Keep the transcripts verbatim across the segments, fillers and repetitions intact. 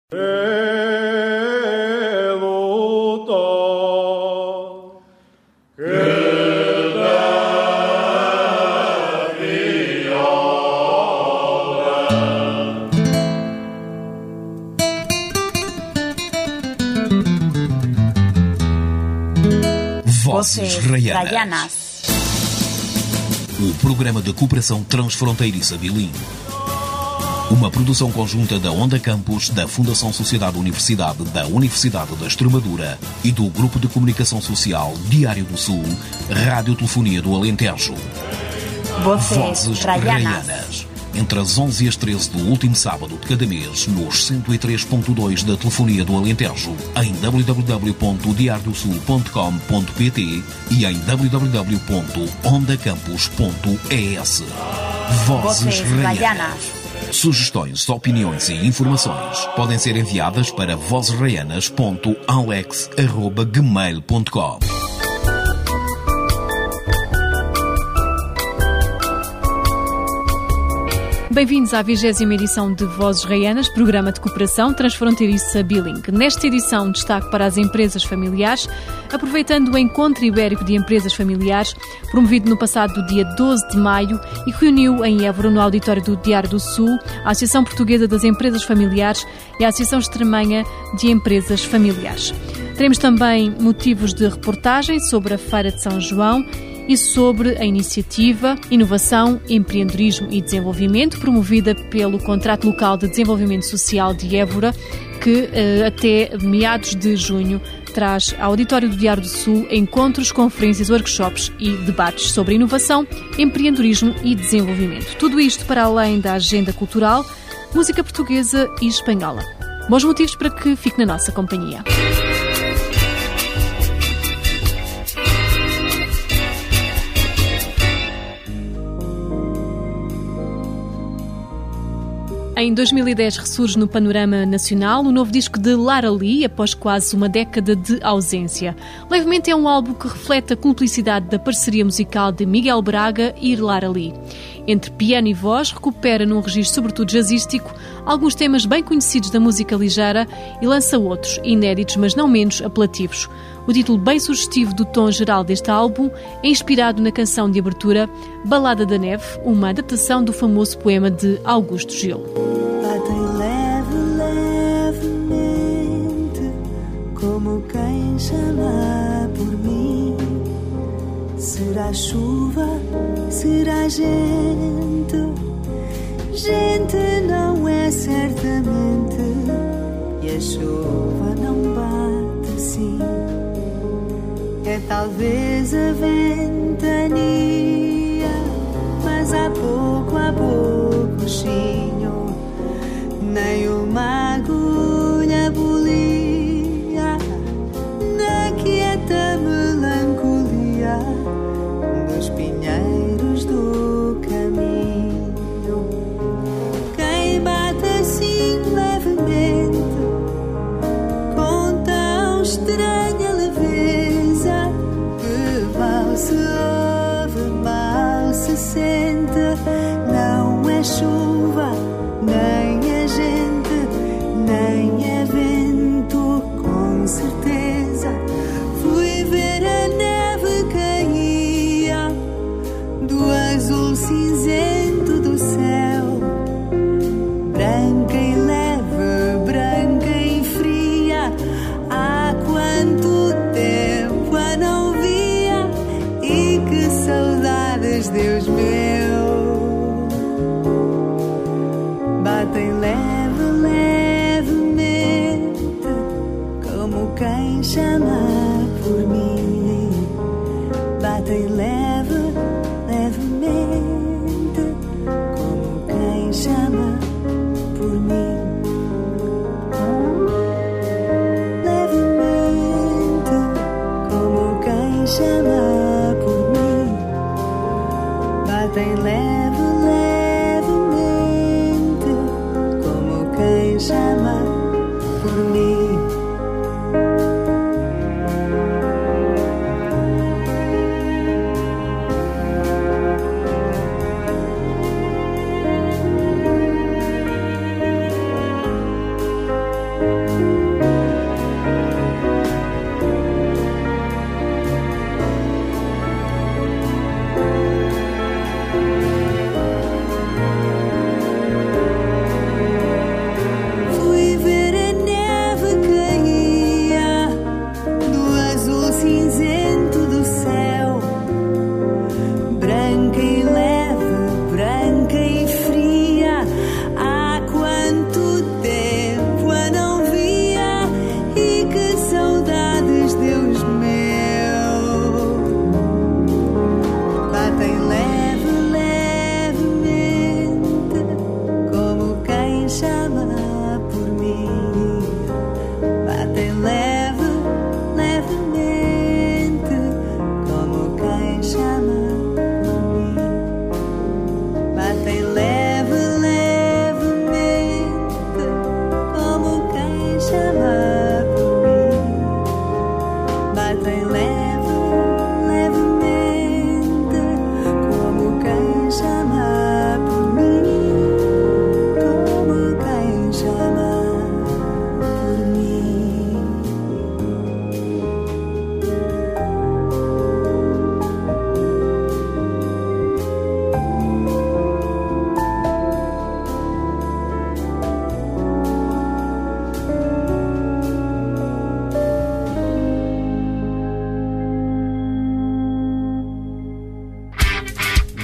Vozes Raianas. O programa de cooperação transfronteiriça bilingue. Uma produção conjunta da Onda Campus, da Fundação Sociedade Universidade, da Universidade da Extremadura e do Grupo de Comunicação Social Diário do Sul, Rádio Telefonia do Alentejo. Vozes Raianas. Entre as onze e as treze do último sábado de cada mês, nos cento e três ponto dois da Telefonia do Alentejo, em w w w ponto diário do sul ponto com ponto p t e em w w w ponto onda campus ponto e s. Vozes Raianas. Sugestões, opiniões e informações podem ser enviadas para vozes raianas ponto alex arroba gmail ponto com. Bem-vindos à vigésima edição de Vozes Raianas, programa de cooperação transfronteiriça bilingue. Nesta edição, destaque para as empresas familiares, aproveitando o Encontro Ibérico de Empresas Familiares, promovido no passado dia doze de maio e que reuniu em Évora, no auditório do Diário do Sul, a Associação Portuguesa das Empresas Familiares e a Associação Extremanha de Empresas Familiares. Teremos também motivos de reportagem sobre a Feira de São João e sobre a iniciativa Inovação, Empreendedorismo e Desenvolvimento, promovida pelo Contrato Local de Desenvolvimento Social de Évora, que até meados de junho traz ao auditório do Diário do Sul encontros, conferências, workshops e debates sobre inovação, empreendedorismo e desenvolvimento. Tudo isto para além da agenda cultural, música portuguesa e espanhola. Bons motivos para que fique na nossa companhia. Em dois mil e dez ressurge no panorama nacional o novo disco de Lara Lee, após quase uma década de ausência. Levemente é um álbum que reflete a cumplicidade da parceria musical de Miguel Braga e Lara Lee. Entre piano e voz, recupera num registro sobretudo jazzístico alguns temas bem conhecidos da música ligeira e lança outros, inéditos mas não menos apelativos. O título bem sugestivo do tom geral deste álbum é inspirado na canção de abertura Balada da Neve, uma adaptação do famoso poema de Augusto Gil. Batem leve, levemente, como quem chama por mim. Será chuva, será gente, gente não é certamente, e a chuva não bate assim. É talvez a ventania, mas há pouco, há pouco chinho, nem uma agulha bolia na quieta melancolia dos pinheiros do caminho. Quem bate assim levemente, com tão estranha leveza, que mal se ouve, mal se sente, não é chuva, nem é gente, nem é vento, com certeza. Fui ver a neve caía do azul cinzento do céu, branca e leve, branca e fria. Há quanto tempo a não via, e que saudades, Deus meu.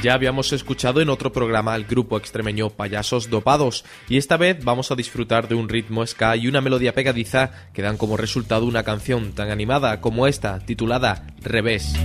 Ya habíamos escuchado en otro programa al grupo extremeño Payasos Dopados y esta vez vamos a disfrutar de un ritmo ska y una melodía pegadiza que dan como resultado una canción tan animada como esta, titulada Revés.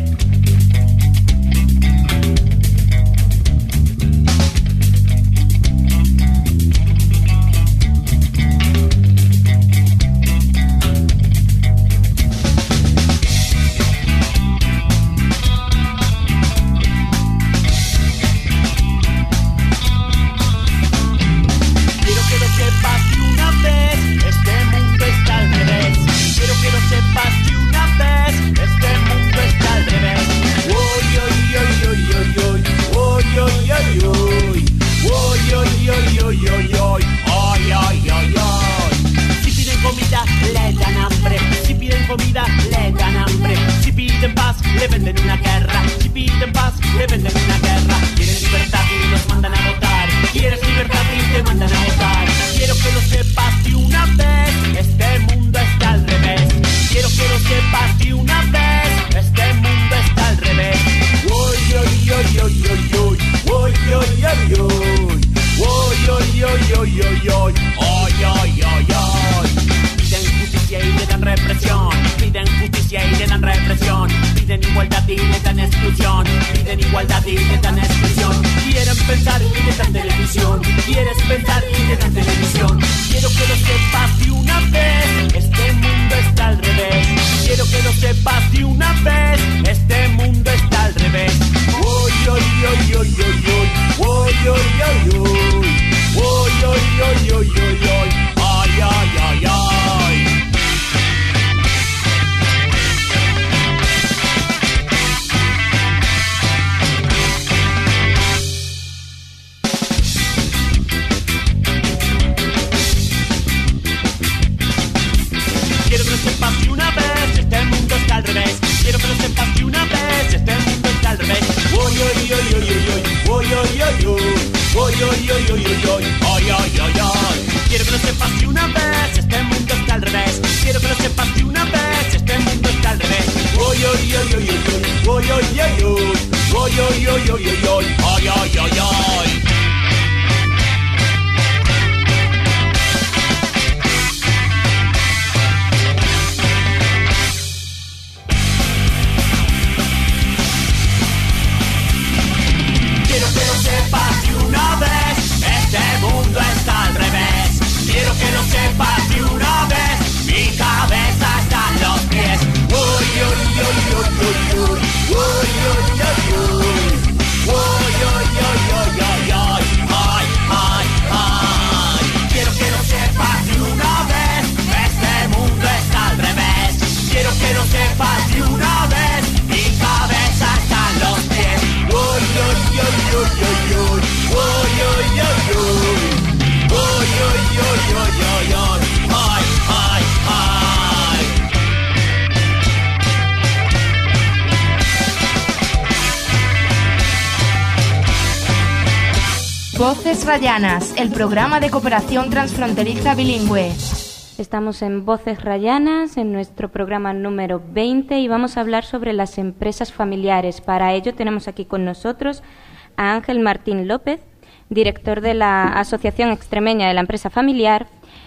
Voces Rayanas, el programa de cooperación transfronteriza bilingüe. Estamos en Voces Rayanas, en nuestro programa número veinte, y vamos a hablar sobre las empresas familiares. Para ello tenemos aquí con nosotros a Ángel Martín López, director de la Asociación Extremeña de la Empresa Familiar,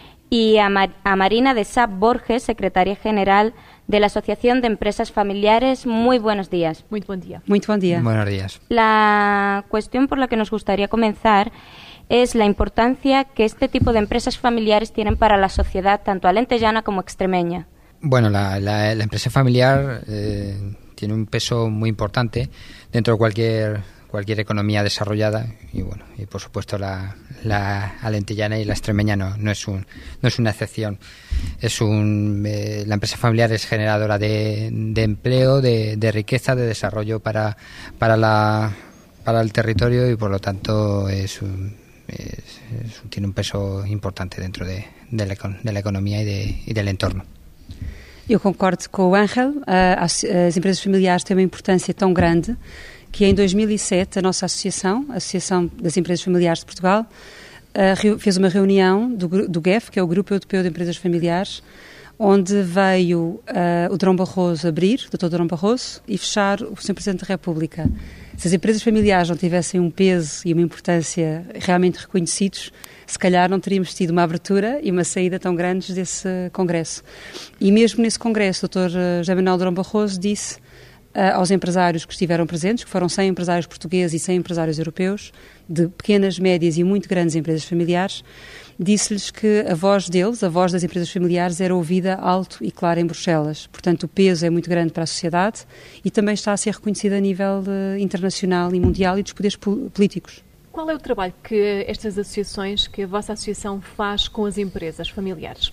y a, Mar- a Marina de Sá Borges, secretaria general de la Asociación de Empresas Familiares. Muy buenos días. Muy buen día. Muy buen día. Buenos días. La cuestión por la que nos gustaría comenzar es la importancia que este tipo de empresas familiares tienen para la sociedad, tanto alentejana como extremeña. Bueno, la, la, la empresa familiar eh, tiene un peso muy importante dentro de cualquier cualquier economía desarrollada y bueno y por supuesto la, la alentejana y la extremeña no, no es un no es una excepción. Es un eh, la empresa familiar es generadora de, de empleo, de, de riqueza, de desarrollo para para la para el territorio y por lo tanto es un Es, es, tiene un peso importante dentro de, de, la, de la economia e, de, e del entorno. Eu concordo com o Ángel. As, as empresas familiares têm uma importância tão grande que em dois mil e sete a nossa associação, a Associação das Empresas Familiares de Portugal, fez uma reunião do, do G E F, que é o Grupo Europeu de Empresas Familiares, onde veio uh, o Durão Barroso abrir, o doutor Durão Barroso, e fechar o senhor Presidente da República. Se as empresas familiares não tivessem um peso e uma importância realmente reconhecidos, se calhar não teríamos tido uma abertura e uma saída tão grandes desse congresso. E mesmo nesse congresso, o doutor José Manuel Durão Barroso disse uh, aos empresários que estiveram presentes, que foram cem empresários portugueses e cem empresários europeus, de pequenas, médias e muito grandes empresas familiares, disse-lhes que a voz deles, a voz das empresas familiares, era ouvida alto e claro em Bruxelas. Portanto, o peso é muito grande para a sociedade e também está a ser reconhecido a nível uh, internacional e mundial e dos poderes políticos. Qual é o trabalho que estas associações, que a vossa associação faz com as empresas familiares?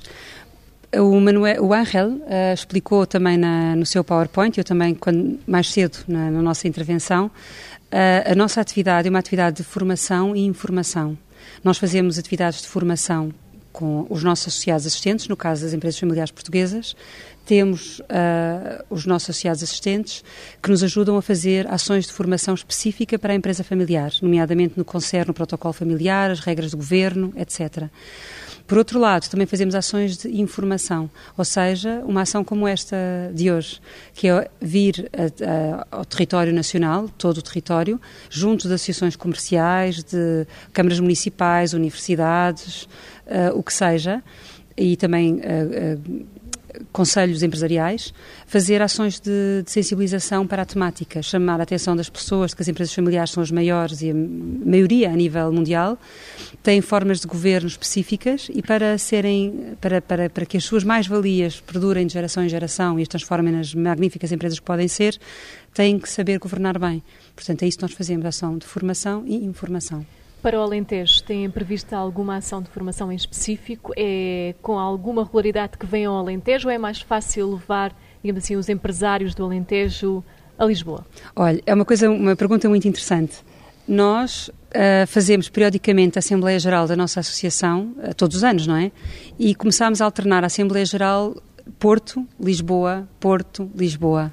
O, Manuel, o Ángel uh, explicou também na, no seu PowerPoint, eu também, quando, mais cedo, na, na nossa intervenção, uh, a nossa atividade é uma atividade de formação e informação. Nós fazemos atividades de formação com os nossos associados assistentes, no caso das empresas familiares portuguesas. Temos uh, os nossos associados assistentes que nos ajudam a fazer ações de formação específica para a empresa familiar, nomeadamente no que concerne o protocolo familiar, as regras do governo, etcétera. Por outro lado, também fazemos ações de informação, ou seja, uma ação como esta de hoje, que é vir a, a, ao território nacional, todo o território, junto de associações comerciais, de câmaras municipais, universidades, uh, o que seja, e também uh, uh, conselhos empresariais, fazer ações de, de sensibilização para a temática, chamar a atenção das pessoas de que as empresas familiares são as maiores e a maioria a nível mundial, têm formas de governo específicas e para serem para, para, para que as suas mais-valias perdurem de geração em geração e as transformem nas magníficas empresas que podem ser, têm que saber governar bem. Portanto, é isso que nós fazemos, ação de formação e informação. Para o Alentejo, têm previsto alguma ação de formação em específico? É com alguma regularidade que venham ao Alentejo ou é mais fácil levar, digamos assim, os empresários do Alentejo a Lisboa? Olha, é uma coisa, uma pergunta muito interessante. Nós uh, fazemos periodicamente a Assembleia Geral da nossa associação, uh, todos os anos, não é? E começámos a alternar a Assembleia Geral Porto, Lisboa, Porto, Lisboa.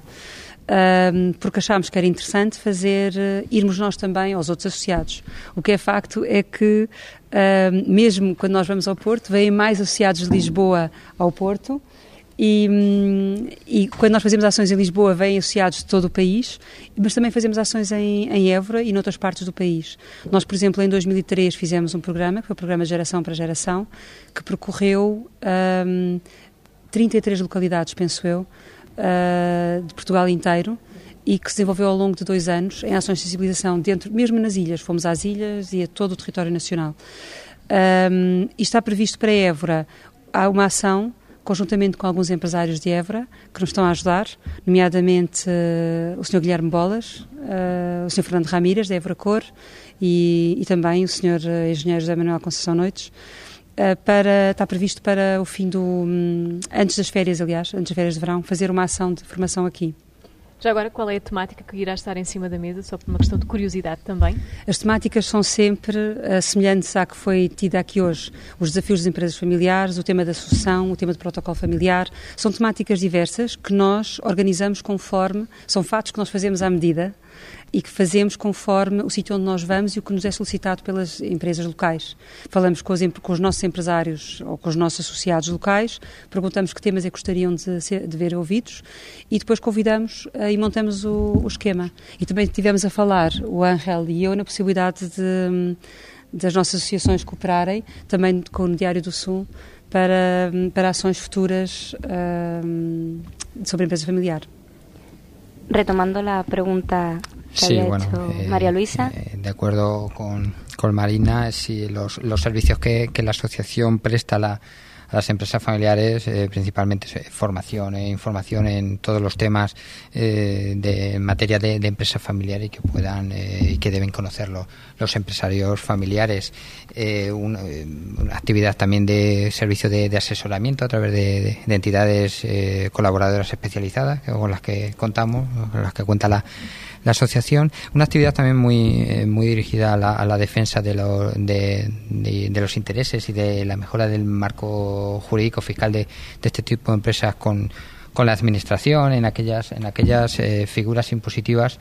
Um, porque achámos que era interessante fazer, uh, irmos nós também aos outros associados. O que é facto é que, uh, mesmo quando nós vamos ao Porto, vêm mais associados de Lisboa ao Porto e, um, e quando nós fazemos ações em Lisboa, vêm associados de todo o país, mas também fazemos ações em, em Évora e noutras partes do país. Nós, por exemplo, em dois mil e três fizemos um programa, que foi o programa Geração para Geração, que percorreu um, trinta e três localidades, penso eu, Uh, de Portugal inteiro e que se desenvolveu ao longo de dois anos em ações de sensibilização dentro, mesmo nas ilhas, fomos às ilhas e a todo o território nacional. Um, e está previsto para Évora, há uma ação conjuntamente com alguns empresários de Évora que nos estão a ajudar, nomeadamente uh, o senhor Guilherme Bolas, uh, o senhor Fernando Ramírez, da Évora Cor e, e também o senhor uh, engenheiro José Manuel Conceição Noites. Para, está previsto para o fim do... antes das férias, aliás, antes das férias de verão, fazer uma ação de formação aqui. Já agora, qual é a temática que irá estar em cima da mesa, só por uma questão de curiosidade também? As temáticas são sempre uh, semelhantes à que foi tida aqui hoje. Os desafios das empresas familiares, o tema da sucessão, o tema do protocolo familiar. São temáticas diversas que nós organizamos conforme... São fatos que nós fazemos à medida e que fazemos conforme o sítio onde nós vamos e o que nos é solicitado pelas empresas locais. Falamos com os, com os nossos empresários ou com os nossos associados locais, perguntamos que temas é que gostariam de, ser, de ver ouvidos e depois convidamos uh, e montamos o, o esquema. E também estivemos a falar, o Ángel e eu, na possibilidade de, das nossas associações cooperarem, também com o Diário do Sul, para, para ações futuras uh, sobre a empresa familiar. Retomando la pregunta que sí, había bueno, hecho eh, María Luisa. Eh, de acuerdo con, con Marina, sí, los, los servicios que, que la asociación presta a, la, a las empresas familiares, eh, principalmente formación e información en todos los temas eh, de en materia de, de empresas familiares y que puedan eh, y que deben conocerlo los empresarios familiares. Eh, un, eh, una actividad también de servicio de, de asesoramiento a través de, de, de entidades eh, colaboradoras especializadas con las que contamos, con las que cuenta la la asociación, una actividad también muy eh, muy dirigida a la, a la defensa de, lo, de, de, de los intereses y de la mejora del marco jurídico fiscal de, de este tipo de empresas con, con la administración en aquellas en aquellas eh, figuras impositivas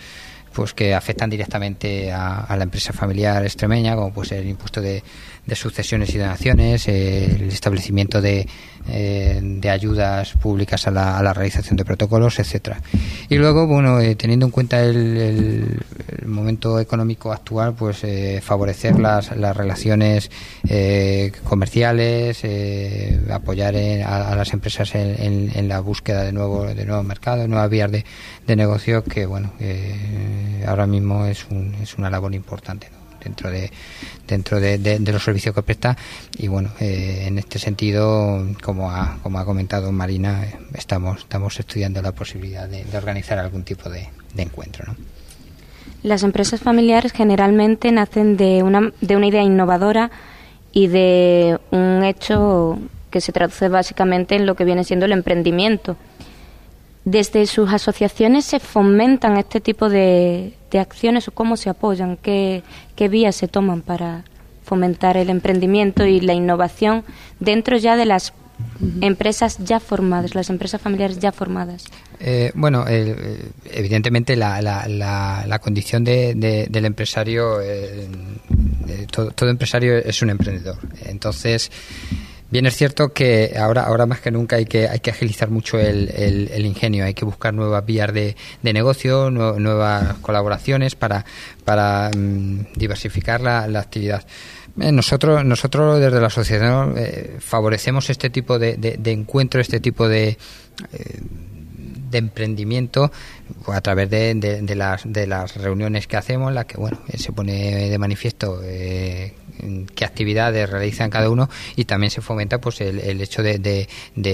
pues que afectan directamente a, a la empresa familiar extremeña, como puede ser el impuesto de, de sucesiones y donaciones, eh, el establecimiento de, eh, de ayudas públicas a la, a la realización de protocolos, etcétera. Y luego, bueno, eh, teniendo en cuenta el, el, el momento económico actual, pues eh, favorecer las, las relaciones eh, comerciales, eh, apoyar en, a, a las empresas en, en, en la búsqueda de nuevo de nuevos mercados, de nuevas vías de, de negocio, que bueno, eh, ahora mismo es, un, es una labor importante, ¿no?, dentro de dentro de, de, de los servicios que presta. Y bueno, eh, en este sentido, como ha, como ha comentado Marina, eh, estamos estamos estudiando la posibilidad de, de organizar algún tipo de, de encuentro, ¿no? Las empresas familiares generalmente nacen de una de una idea innovadora y de un hecho que se traduce básicamente en lo que viene siendo el emprendimiento. ¿Desde sus asociaciones se fomentan este tipo de, de acciones o cómo se apoyan? ¿Qué, qué vías se toman para fomentar el emprendimiento y la innovación dentro ya de las empresas ya formadas, las empresas familiares ya formadas? Eh, bueno, eh, evidentemente la, la, la, la condición de, de, del empresario, eh, de todo, todo empresario es un emprendedor. Entonces, bien es cierto que ahora ahora más que nunca hay que hay que agilizar mucho el, el, el ingenio, hay que buscar nuevas vías de, de negocio, nu, nuevas colaboraciones para para um, diversificar la, la actividad. Eh, nosotros nosotros desde la asociación eh, favorecemos este tipo de, de, de encuentro, este tipo de eh, de emprendimiento, pues a través de, de, de las de las reuniones que hacemos, en las que bueno se pone de manifiesto eh, qué actividades realizan cada uno, y también se fomenta pues el, el hecho de, de,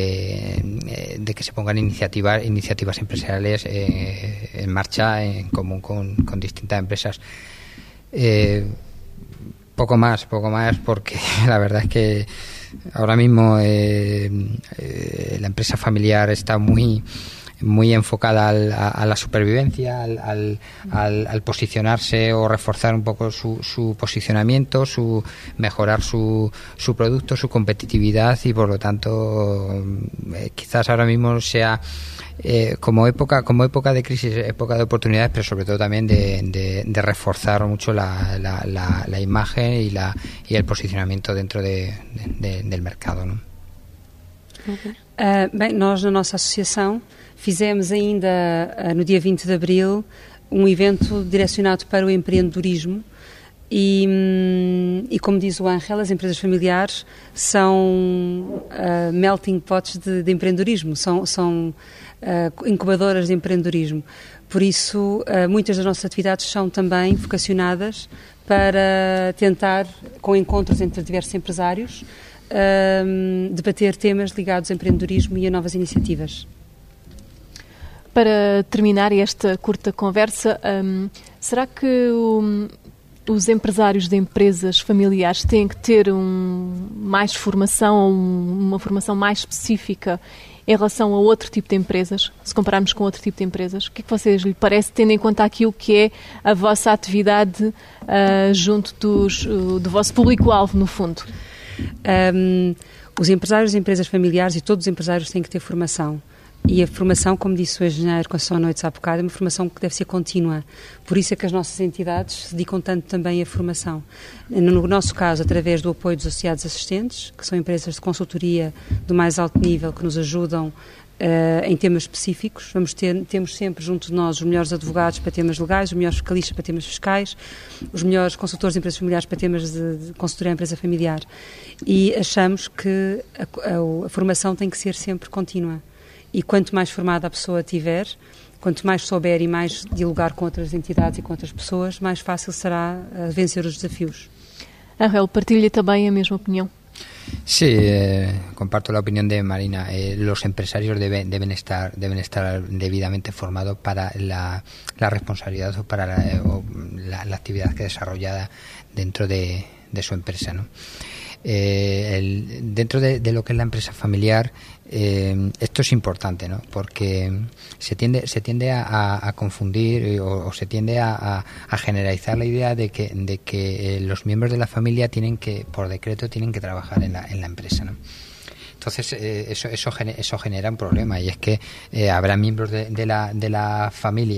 de, de que se pongan iniciativas iniciativas empresariales eh, en marcha en común con, con distintas empresas. Eh, poco más, poco más porque la verdad es que ahora mismo eh, eh, la empresa familiar está muy muy enfocada al, a, a la supervivencia, al, al, al, al posicionarse o reforzar un poco su, su posicionamiento, su mejorar su, su producto, su competitividad, y por lo tanto eh, quizás ahora mismo sea eh, como época como época de crisis, época de oportunidades, pero sobre todo también de, de, de reforzar mucho la, la, la, la imagen y la y el posicionamiento dentro de, de, del mercado, ¿no? Uh, bem, nós na nossa associação fizemos ainda, uh, no dia vinte de abril, um evento direcionado para o empreendedorismo e, hum, e como diz o Ángel, as empresas familiares são uh, melting pots de, de empreendedorismo, são, são uh, incubadoras de empreendedorismo. Por isso, uh, muitas das nossas atividades são também vocacionadas para tentar, com encontros entre diversos empresários, uh, debater temas ligados ao empreendedorismo e a novas iniciativas. Para terminar esta curta conversa, um, será que um, os empresários de empresas familiares têm que ter um, mais formação, um, uma formação mais específica em relação a outro tipo de empresas, se compararmos com outro tipo de empresas? O que é que vocês lhe parece, tendo em conta aquilo que é a vossa atividade uh, junto dos, uh, do vosso público-alvo, no fundo? Um, os empresários de empresas familiares, e todos os empresários têm que ter formação. E a formação, como disse o engenheiro Conceição Noites há bocado, é uma formação que deve ser contínua. Por isso é que as nossas entidades se dedicam tanto também à formação. No nosso caso, através do apoio dos associados assistentes, que são empresas de consultoria do mais alto nível que nos ajudam uh, em temas específicos. Vamos ter, temos sempre junto de nós os melhores advogados para temas legais, os melhores fiscalistas para temas fiscais, os melhores consultores de empresas familiares para temas de, de consultoria à empresa familiar. E achamos que a, a, a formação tem que ser sempre contínua. E quanto mais formada a pessoa tiver, quanto mais souber e mais dialogar com outras entidades e com outras pessoas, mais fácil será uh, vencer os desafios. Ángel, partilha também a mesma opinión? Sí, eh, comparto la opinión de Marina. Eh, los empresarios deben, deben estar deben estar debidamente formados para la, la responsabilidad o para la, o la, la actividad que desarrolla dentro de, de su empresa, ¿no? Eh, el, dentro de, de lo que es la empresa familiar, eh, esto es importante, ¿no? Porque se tiende se tiende a, a confundir o, o se tiende a, a, a generalizar la idea de que de que eh, los miembros de la familia tienen que, por decreto, tienen que trabajar en la en la empresa, ¿no? Entonces eh, eso eso eso genera un problema, y es que eh, habrá miembros de, de la de la familia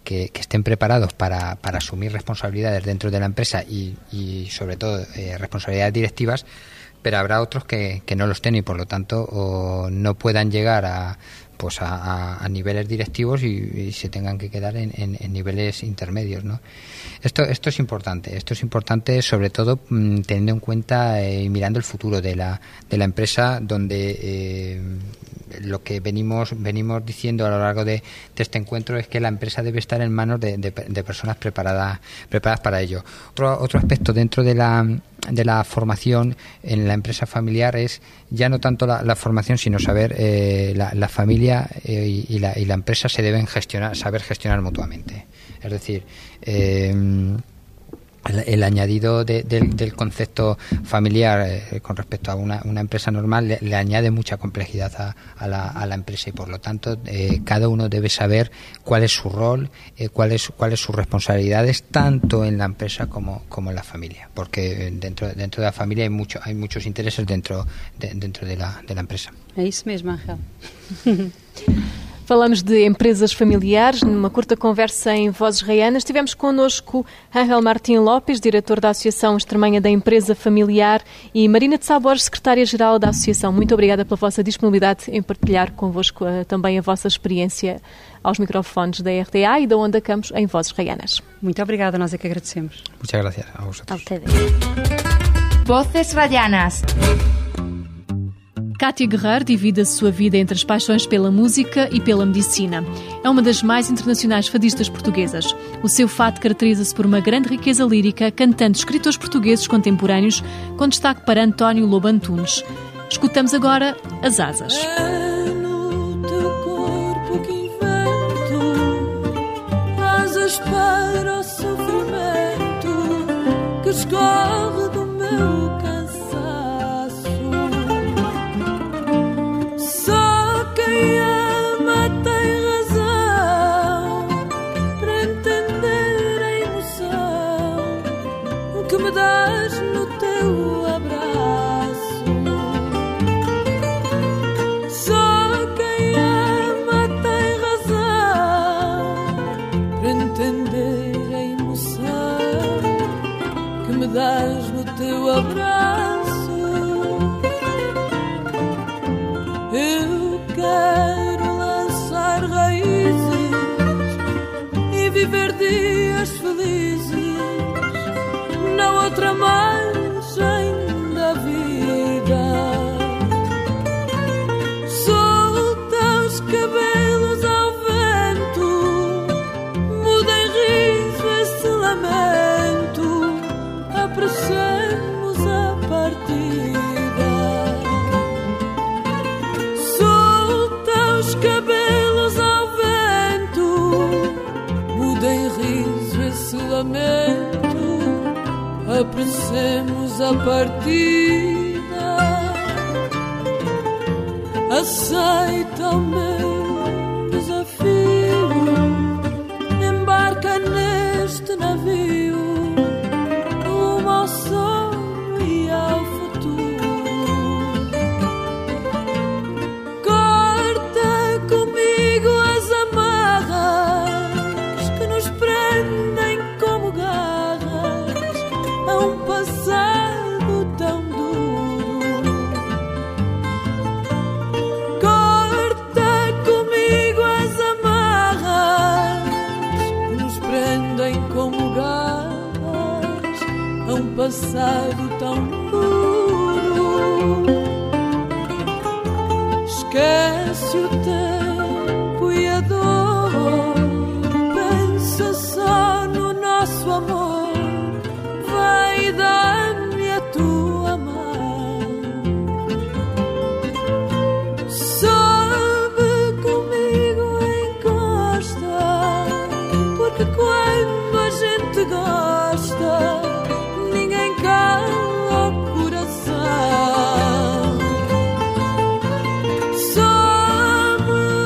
que, que estén preparados para, para asumir responsabilidades dentro de la empresa y, y sobre todo eh, responsabilidades directivas, pero habrá otros que, que no los estén y por lo tanto o no puedan llegar a pues a, a, a niveles directivos y, y se tengan que quedar en, en, en niveles intermedios, ¿no? Esto esto es importante, esto es importante sobre todo mmm, teniendo en cuenta y eh, mirando el futuro de la de la empresa, donde eh, lo que venimos venimos diciendo a lo largo de, de este encuentro es que la empresa debe estar en manos de, de, de personas preparadas preparadas para ello. Otro otro aspecto dentro de la de la formación en la empresa familiar es ya no tanto la, la formación, sino saber eh, la, la familia eh, y, y, la, y la empresa se deben gestionar, saber gestionar mutuamente. Es decir, eh, el, el añadido de, del, del concepto familiar eh, con respecto a una, una empresa normal le, le añade mucha complejidad a, a, la, a la empresa y por lo tanto eh, cada uno debe saber cuál es su rol, eh, cuáles cuáles sus responsabilidades tanto en la empresa como, como en la familia, porque dentro dentro de la familia hay mucho hay muchos intereses dentro de, dentro de la de la empresa. É isso mesmo, Ángel. Falamos de empresas familiares, numa curta conversa em Vozes Raianas. Tivemos connosco Ángel Martín Lopes, diretor da Associação Extremanha da Empresa Familiar, e Marina de Sá Borges, secretária-geral da Associação. Muito obrigada pela vossa disponibilidade em partilhar convosco uh, também a vossa experiência aos microfones da R T A e da Onda Campos em Vozes Raianas. Muito obrigada, nós é que agradecemos. Muchas gracias a vosotros. Voces Raianas. Cátia Guerreiro divide a sua vida entre as paixões pela música e pela medicina. É uma das mais internacionais fadistas portuguesas. O seu fado caracteriza-se por uma grande riqueza lírica, cantando escritores portugueses contemporâneos, com destaque para António Lobo Antunes. Escutamos agora As Asas. É no teu corpo que invento asas para o sofrimento que escorre do meu cansaço. Só quem ama tem razão para entender a emoção que me dás no teu abraço. Só quem ama tem razão para entender a emoção que me dás no teu abraço. Eu quero lançar raízes e viver dias felizes na outra margem da vida. Solta os cabelos ao vento, muda em riso esse lamento, apressemos a partida. Solta os cabelos ao vento, muda em riso esse lamento, apressemos a partida. Aceita o meu desafio, embarca neste navio rumo ao sonho e ao futuro. Corta comigo as amarras que nos prendem como garras a um passado tão duro. Corta comigo as amarras que nos prendem como garras a um passado tão duro. Esquece o tempo e a dor, pensa só no nosso amor, vai dar-me a tua mão. Sobe comigo, encosta, porque quando a gente gosta, ninguém cala o coração. Sobe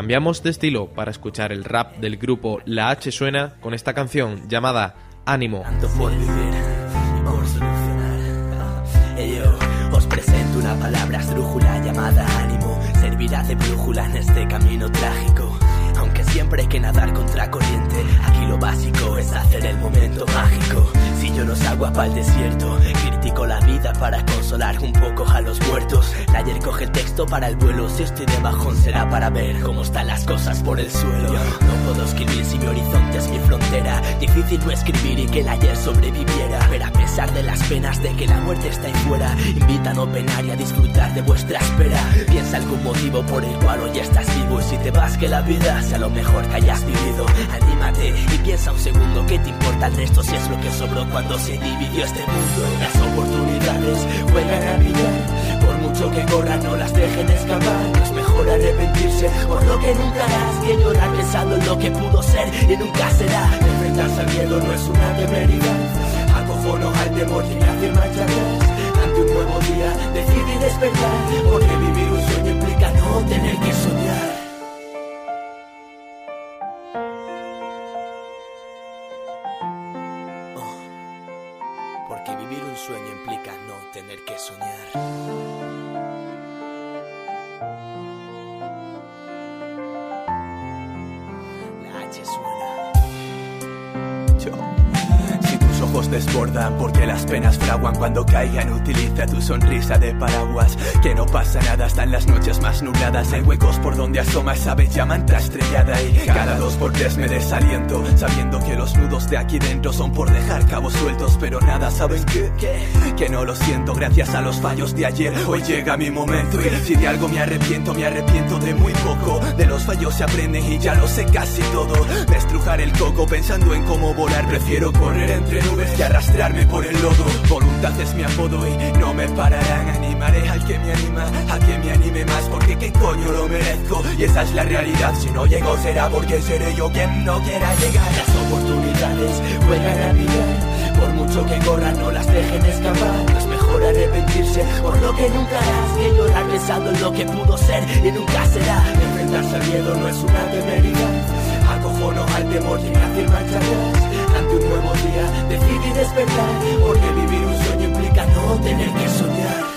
Cambiamos de estilo para escuchar el rap del grupo La H Suena con esta canción llamada Ánimo. Tanto por vivir y por solucionar. Ello, os presento una palabra esdrújula llamada ánimo. Servirá de brújula en este camino trágico. Aunque siempre hay que nadar contra corriente, aquí lo básico es hacer el momento mágico. Si yo no salgo para el desierto, critico la vida para consolar un poco a los muertos. La ayer coge el texto para el vuelo, si estoy de bajón será para ver cómo están las cosas por el suelo. No puedo escribir si mi horizonte es mi frontera. Difícil no escribir y que el ayer sobreviviera. Pero a pesar de las penas de que la muerte está ahí fuera, invita a no penar y a disfrutar de vuestra espera. Piensa algún motivo por el cual hoy estás vivo, y si te vas que la vida sea lo mejor que hayas vivido. Anímate y piensa un segundo, ¿qué te importa el resto si es lo que sobró cuando se dividió este mundo? Las oportunidades juegan a brillar, por mucho que corran no las dejen escapar. No es mejor arrepentirse por lo que nunca harás que llorar pensando en lo que pudo ser y nunca será. Enfrentarse al miedo no es una temeridad, acojono al temor y hace marcha atrás. Ante un nuevo día decidí despertar, porque vivir un sueño implica no tener que soñar. Porque vivir un sueño implica no tener que soñar. La H suena. Yo. Si tus ojos desbordan porque las penas fraguan, cuando caigan utiliza tu sonrisa de paraguas. Que no pasa nada hasta en las noches más nubladas. Hay huecos por donde asoma esa bella manta estrellada, y cada dos por tres me desaliento, sabiendo que los nudos de aquí dentro son por dejar cabos sueltos. Pero nada, ¿sabes qué? Que no lo siento, gracias a los fallos de ayer hoy llega mi momento. Y si de algo me arrepiento, me arrepiento de muy poco. De los fallos se aprende y ya lo sé casi todo. De estrujar el coco pensando en cómo volar, prefiero correr entre nubes que arrastrarme por el lodo. Voluntad es mi apodo y no me pararán. Animaré al que me anima, a que me anime más, porque qué coño lo merezco. Y esa es la realidad, si no llego será porque seré yo quien no quiera llegar. Las oportunidades juegan a brillar, por mucho que corran no las dejen escapar. No es mejor arrepentirse por lo que nunca harás que llorar pensando en lo que pudo ser y nunca será. Enfrentarse al miedo no es una temeridad, acojono al temor y me hace marcha atrás. Ante un nuevo día decidí despertar, porque vivir un sueño implica no tener que soñar.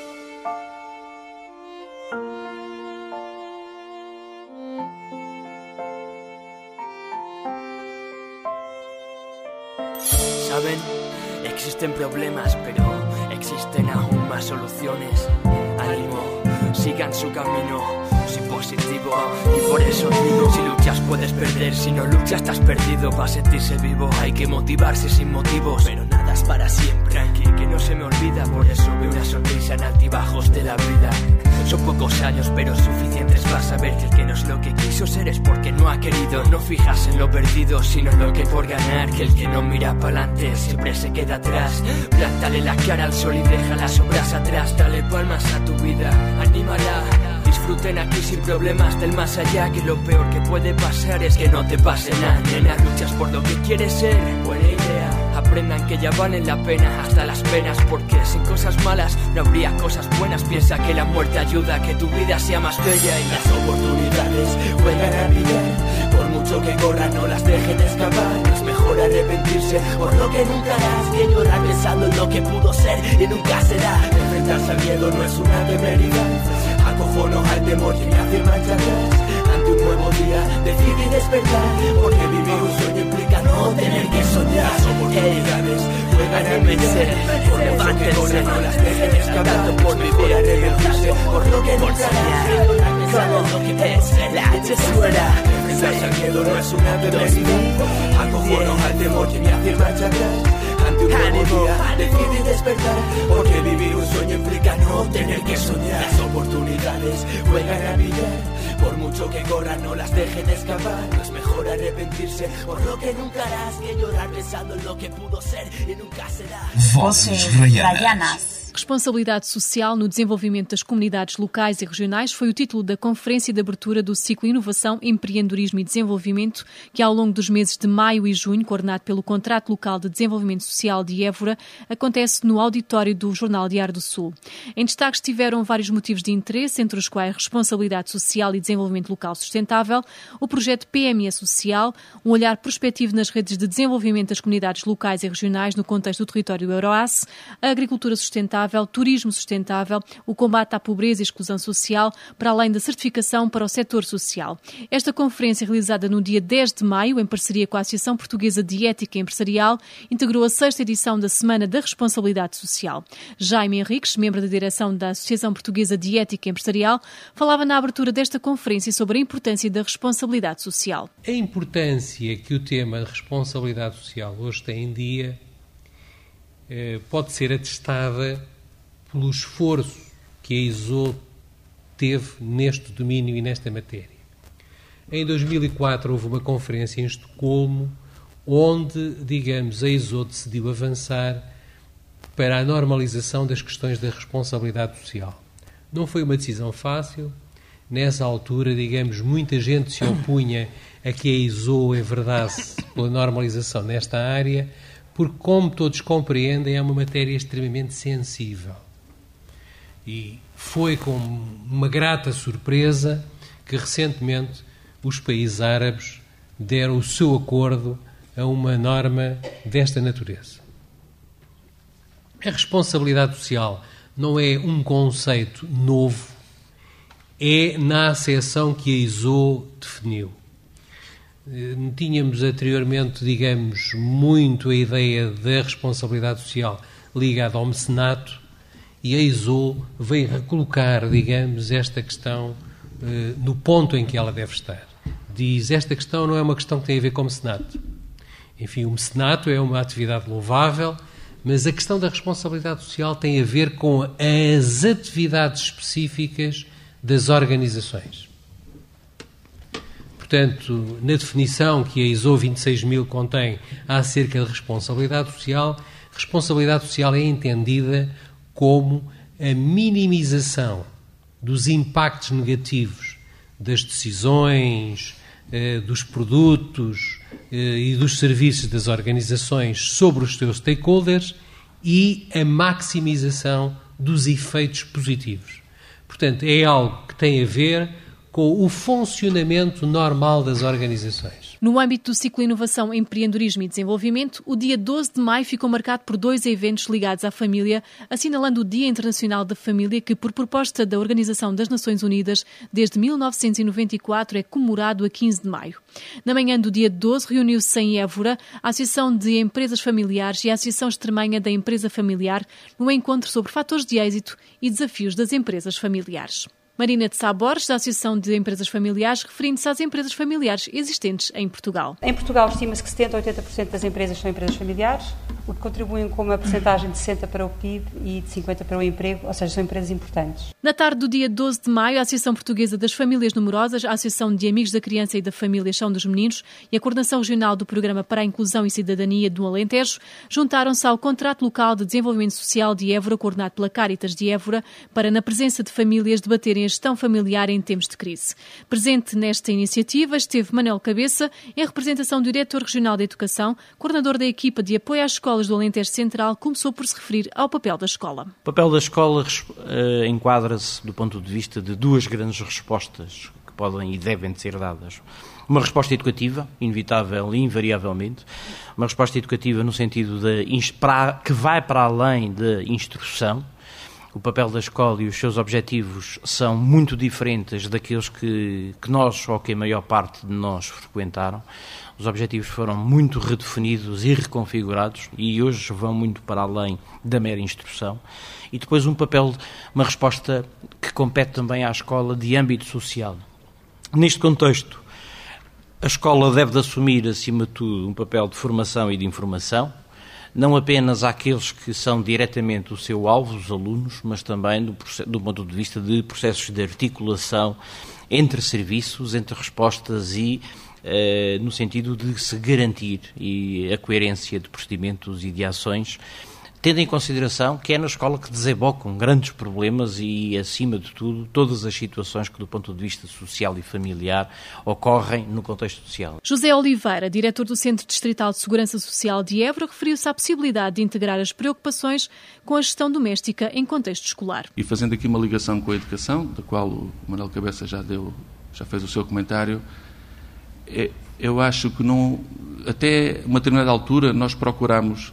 ¿Saben? Existen problemas, pero existen aún más soluciones. Ánimo, sigan su camino, soy positivo y por eso digo, si luchas puedes perder, si no luchas estás perdido. Para sentirse vivo hay que motivarse sin motivos, pero nada es para siempre. Tranqui, que no se me olvida, por eso veo una sonrisa en altibajos de la vida. Son pocos años pero suficientes para saber que el que no es lo que quiso ser es porque no ha querido. No fijas en lo perdido sino en lo que por ganar, que el que no mira pa'lante siempre se queda atrás. Plántale la cara al sol y deja las sombras atrás. Dale palmas a tu vida, anímala. Disfruten aquí sin problemas del más allá, que lo peor que puede pasar es que no te pase nada. Nena, luchas por lo que quieres ser, buena idea. Aprendan que ya valen la pena hasta las penas, porque sin cosas malas no habría cosas buenas. Piensa que la muerte ayuda a que tu vida sea más bella, y las oportunidades juegan a brillar, por mucho que corran no las dejen escapar. No es mejor arrepentirse por lo que nunca harás que llorar pensando en lo que pudo ser y nunca será. Enfrentarse al miedo no es una temeridad, acojono al temor y me hace marcha atrás. Ante un nuevo día decidí despertar, porque vivir un sueño implica no tener que soñar. Las oportunidades juegan a vencer, por mucho que corran no las dejen escapar. Por vivir arrepentirse por lo que nunca harás. Como lo que es, la H suena. Enfrentarse al miedo no es una temeridad, acojono al temor y me hace marcha atrás. Ante un nuevo día decidí despertar, porque vivir un sueño implica no tener que soñar. Las oportunidades juegan a brillar, por mucho que corran no las dejen escapar. No es mejor arrepentirse por lo que nunca harás que llorar pensando en lo que pudo ser y nunca será. Voces Rayanas. Responsabilidade social no desenvolvimento das comunidades locais e regionais foi o título da conferência de abertura do ciclo Inovação, Empreendedorismo e Desenvolvimento, que ao longo dos meses de maio e junho, coordenado pelo Contrato Local de Desenvolvimento Social de Évora, acontece no auditório do Jornal Diário do Sul. Em destaque estiveram vários motivos de interesse, entre os quais responsabilidade social e desenvolvimento local sustentável, o projeto P M E Social, um olhar prospectivo nas redes de desenvolvimento das comunidades locais e regionais no contexto do território Euroace, a agricultura sustentável, turismo sustentável, o combate à pobreza e exclusão social, para além da certificação para o setor social. Esta conferência, realizada no dia dez de maio, em parceria com a Associação Portuguesa de Ética Empresarial, integrou a sexta edição da Semana da Responsabilidade Social. Jaime Henriques, membro da direção da Associação Portuguesa de Ética Empresarial, falava na abertura desta conferência sobre a importância da responsabilidade social. A importância que o tema de responsabilidade social hoje tem em dia eh, pode ser atestada pelo esforço que a I S O teve neste domínio e nesta matéria. Em dois mil e quatro houve uma conferência em Estocolmo onde, digamos, a I S O decidiu avançar para a normalização das questões da responsabilidade social. Não foi uma decisão fácil. Nessa altura, digamos, muita gente se opunha a que a I S O enverdasse pela normalização nesta área, porque, como todos compreendem, é uma matéria extremamente sensível. E foi com uma grata surpresa que, recentemente, os países árabes deram o seu acordo a uma norma desta natureza. A responsabilidade social não é um conceito novo, é na acessão que a I S O definiu. Tínhamos anteriormente, digamos, muito a ideia da responsabilidade social ligada ao mecenato, e a I S O veio recolocar, digamos, esta questão eh, no ponto em que ela deve estar. Diz, esta questão não é uma questão que tem a ver com o mecenato. Enfim, o mecenato é uma atividade louvável, mas a questão da responsabilidade social tem a ver com as atividades específicas das organizações. Portanto, na definição que a I S O vinte e seis mil contém acerca de responsabilidade social, responsabilidade social é entendida como a minimização dos impactos negativos das decisões, eh, dos produtos eh, e dos serviços das organizações sobre os seus stakeholders e a maximização dos efeitos positivos. Portanto, é algo que tem a ver com o funcionamento normal das organizações. No âmbito do ciclo Inovação, Empreendedorismo e Desenvolvimento, o dia doze de maio ficou marcado por dois eventos ligados à família, assinalando o Dia Internacional da Família, que, por proposta da Organização das Nações Unidas, desde mil novecentos e noventa e quatro é comemorado a quinze de maio. Na manhã do dia doze, reuniu-se em Évora a Associação de Empresas Familiares e a Associação Extremanha da Empresa Familiar, no encontro sobre fatores de êxito e desafios das empresas familiares. Marina de Sá Borges, da Associação de Empresas Familiares, referindo-se às empresas familiares existentes em Portugal. Em Portugal estima-se que setenta a oitenta por cento das empresas são empresas familiares, o que contribuem com uma percentagem de sessenta por cento para o P I B e de cinquenta por cento para o emprego, ou seja, são empresas importantes. Na tarde do dia doze de maio, a Associação Portuguesa das Famílias Numerosas, a Associação de Amigos da Criança e da Família Chão dos Meninos e a Coordenação Regional do Programa para a Inclusão e Cidadania do Alentejo juntaram-se ao Contrato Local de Desenvolvimento Social de Évora, coordenado pela Cáritas de Évora, para, na presença de famílias, debaterem a gestão familiar em tempos de crise. Presente nesta iniciativa esteve Manuel Cabeça, em representação do Diretor Regional de Educação, coordenador da equipa de apoio às escolas do Alentejo Central, começou por se referir ao papel da escola. O papel da escola uh, enquadra-se do ponto de vista de duas grandes respostas que podem e devem ser dadas. Uma resposta educativa, inevitável e invariavelmente, uma resposta educativa no sentido de que vai para além da instrução. O papel da escola e os seus objetivos são muito diferentes daqueles que, que nós, ou que a maior parte de nós frequentaram. Os objetivos foram muito redefinidos e reconfigurados e hoje vão muito para além da mera instrução. E depois um papel, uma resposta que compete também à escola de âmbito social. Neste contexto, a escola deve de assumir, acima de tudo, um papel de formação e de informação, não apenas àqueles que são diretamente o seu alvo, os alunos, mas também do, do ponto de vista de processos de articulação entre serviços, entre respostas e eh, no sentido de se garantir e a coerência de procedimentos e de ações tendo em consideração que é na escola que desembocam grandes problemas e, acima de tudo, todas as situações que, do ponto de vista social e familiar, ocorrem no contexto social. José Oliveira, diretor do Centro Distrital de Segurança Social de Évora, referiu-se à possibilidade de integrar as preocupações com a gestão doméstica em contexto escolar. E fazendo aqui uma ligação com a educação, da qual o Manuel Cabeça já deu, já fez o seu comentário, é, eu acho que não, até uma determinada altura nós procuramos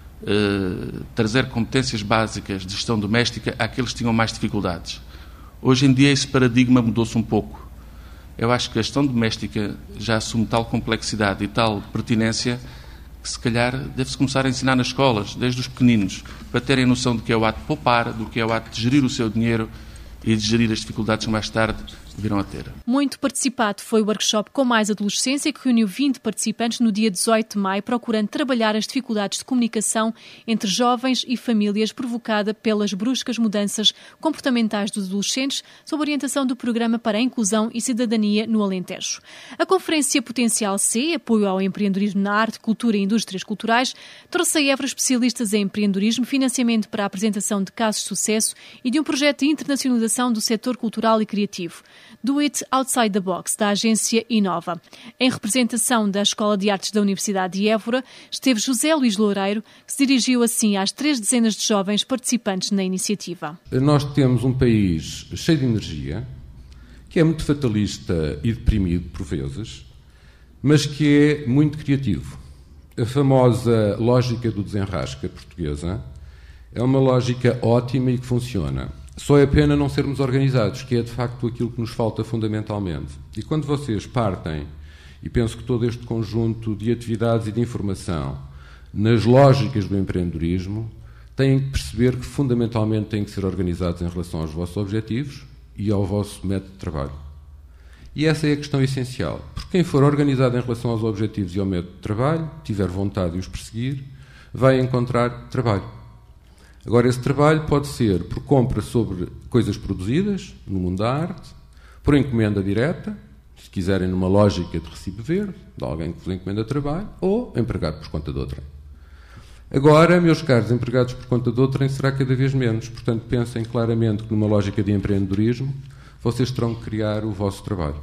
Uh, trazer competências básicas de gestão doméstica àqueles que tinham mais dificuldades. Hoje em dia esse paradigma mudou-se um pouco. Eu acho que a gestão doméstica já assume tal complexidade e tal pertinência que se calhar deve-se começar a ensinar nas escolas, desde os pequeninos, para terem noção do que é o ato de poupar, do que é o ato de gerir o seu dinheiro e de gerir as dificuldades que mais tarde virão a ter. Muito participado foi o workshop Com Mais Adolescência, que reuniu vinte participantes no dia dezoito de maio, procurando trabalhar as dificuldades de comunicação entre jovens e famílias provocada pelas bruscas mudanças comportamentais dos adolescentes, sob orientação do Programa para a Inclusão e Cidadania no Alentejo. A Conferência Potencial C, apoio ao empreendedorismo na arte, cultura e indústrias culturais, trouxe a Évora especialistas em empreendedorismo, financiamento para a apresentação de casos de sucesso e de um projeto de internacionalização do setor cultural e criativo. Do It Outside the Box, da agência Inova. Em representação da Escola de Artes da Universidade de Évora, esteve José Luís Loureiro, que se dirigiu assim às três dezenas de jovens participantes na iniciativa. Nós temos um país cheio de energia, que é muito fatalista e deprimido por vezes, mas que é muito criativo. A famosa lógica do desenrasca portuguesa é uma lógica ótima e que funciona. Só é pena não sermos organizados, que é de facto aquilo que nos falta fundamentalmente. E quando vocês partem, e penso que todo este conjunto de atividades e de informação, nas lógicas do empreendedorismo, têm que perceber que fundamentalmente têm que ser organizados em relação aos vossos objetivos e ao vosso método de trabalho. E essa é a questão essencial. Porque quem for organizado em relação aos objetivos e ao método de trabalho, tiver vontade de os perseguir, vai encontrar trabalho. Agora, esse trabalho pode ser por compra sobre coisas produzidas no mundo da arte, por encomenda direta, se quiserem numa lógica de recibo verde, de alguém que vos encomenda trabalho, ou empregado por conta de outrem. Agora, meus caros, empregados por conta de outrem será cada vez menos. Portanto, pensem claramente que numa lógica de empreendedorismo vocês terão que criar o vosso trabalho.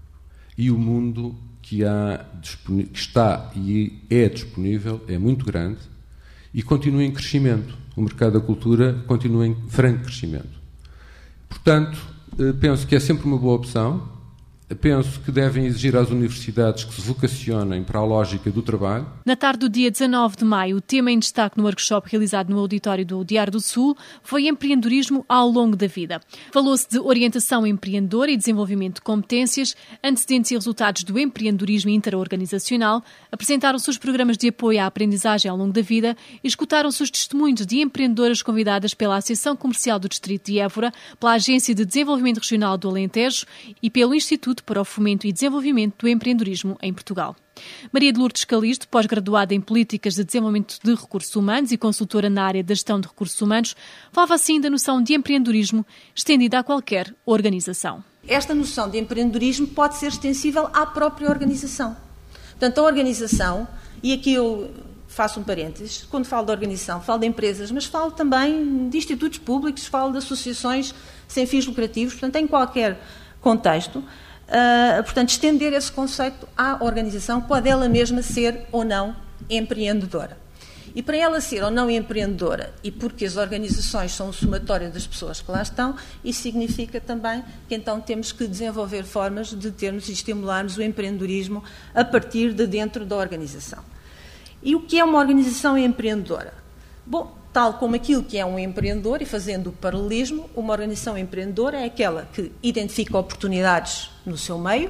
E o mundo que, há, que está e é disponível é muito grande e continua em crescimento. O mercado da cultura continua em franco crescimento. Portanto, penso que é sempre uma boa opção. Penso que devem exigir às universidades que se vocacionem para a lógica do trabalho. Na tarde do dia dezanove de maio, o tema em destaque no workshop realizado no auditório do Diário do Sul foi empreendedorismo ao longo da vida. Falou-se de orientação empreendedora e desenvolvimento de competências, antecedentes e resultados do empreendedorismo interorganizacional, apresentaram-se os programas de apoio à aprendizagem ao longo da vida e escutaram-se os testemunhos de empreendedoras convidadas pela Associação Comercial do Distrito de Évora, pela Agência de Desenvolvimento Regional do Alentejo e pelo Instituto para o Fomento e Desenvolvimento do Empreendedorismo em Portugal. Maria de Lourdes Calisto, pós-graduada em Políticas de Desenvolvimento de Recursos Humanos e consultora na área da gestão de recursos humanos, falava assim da noção de empreendedorismo estendida a qualquer organização. Esta noção de empreendedorismo pode ser extensível à própria organização. Portanto, a organização, e aqui eu faço um parênteses, quando falo de organização, falo de empresas, mas falo também de institutos públicos, falo de associações sem fins lucrativos, portanto, em qualquer contexto. Uh, portanto, estender esse conceito à organização, pode ela mesma ser ou não empreendedora. E para ela ser ou não empreendedora, e porque as organizações são o somatório das pessoas que lá estão, isso significa também que então temos que desenvolver formas de termos e estimularmos o empreendedorismo a partir de dentro da organização. E o que é uma organização empreendedora? Bom, tal como aquilo que é um empreendedor, e fazendo o paralelismo, uma organização empreendedora é aquela que identifica oportunidades no seu meio,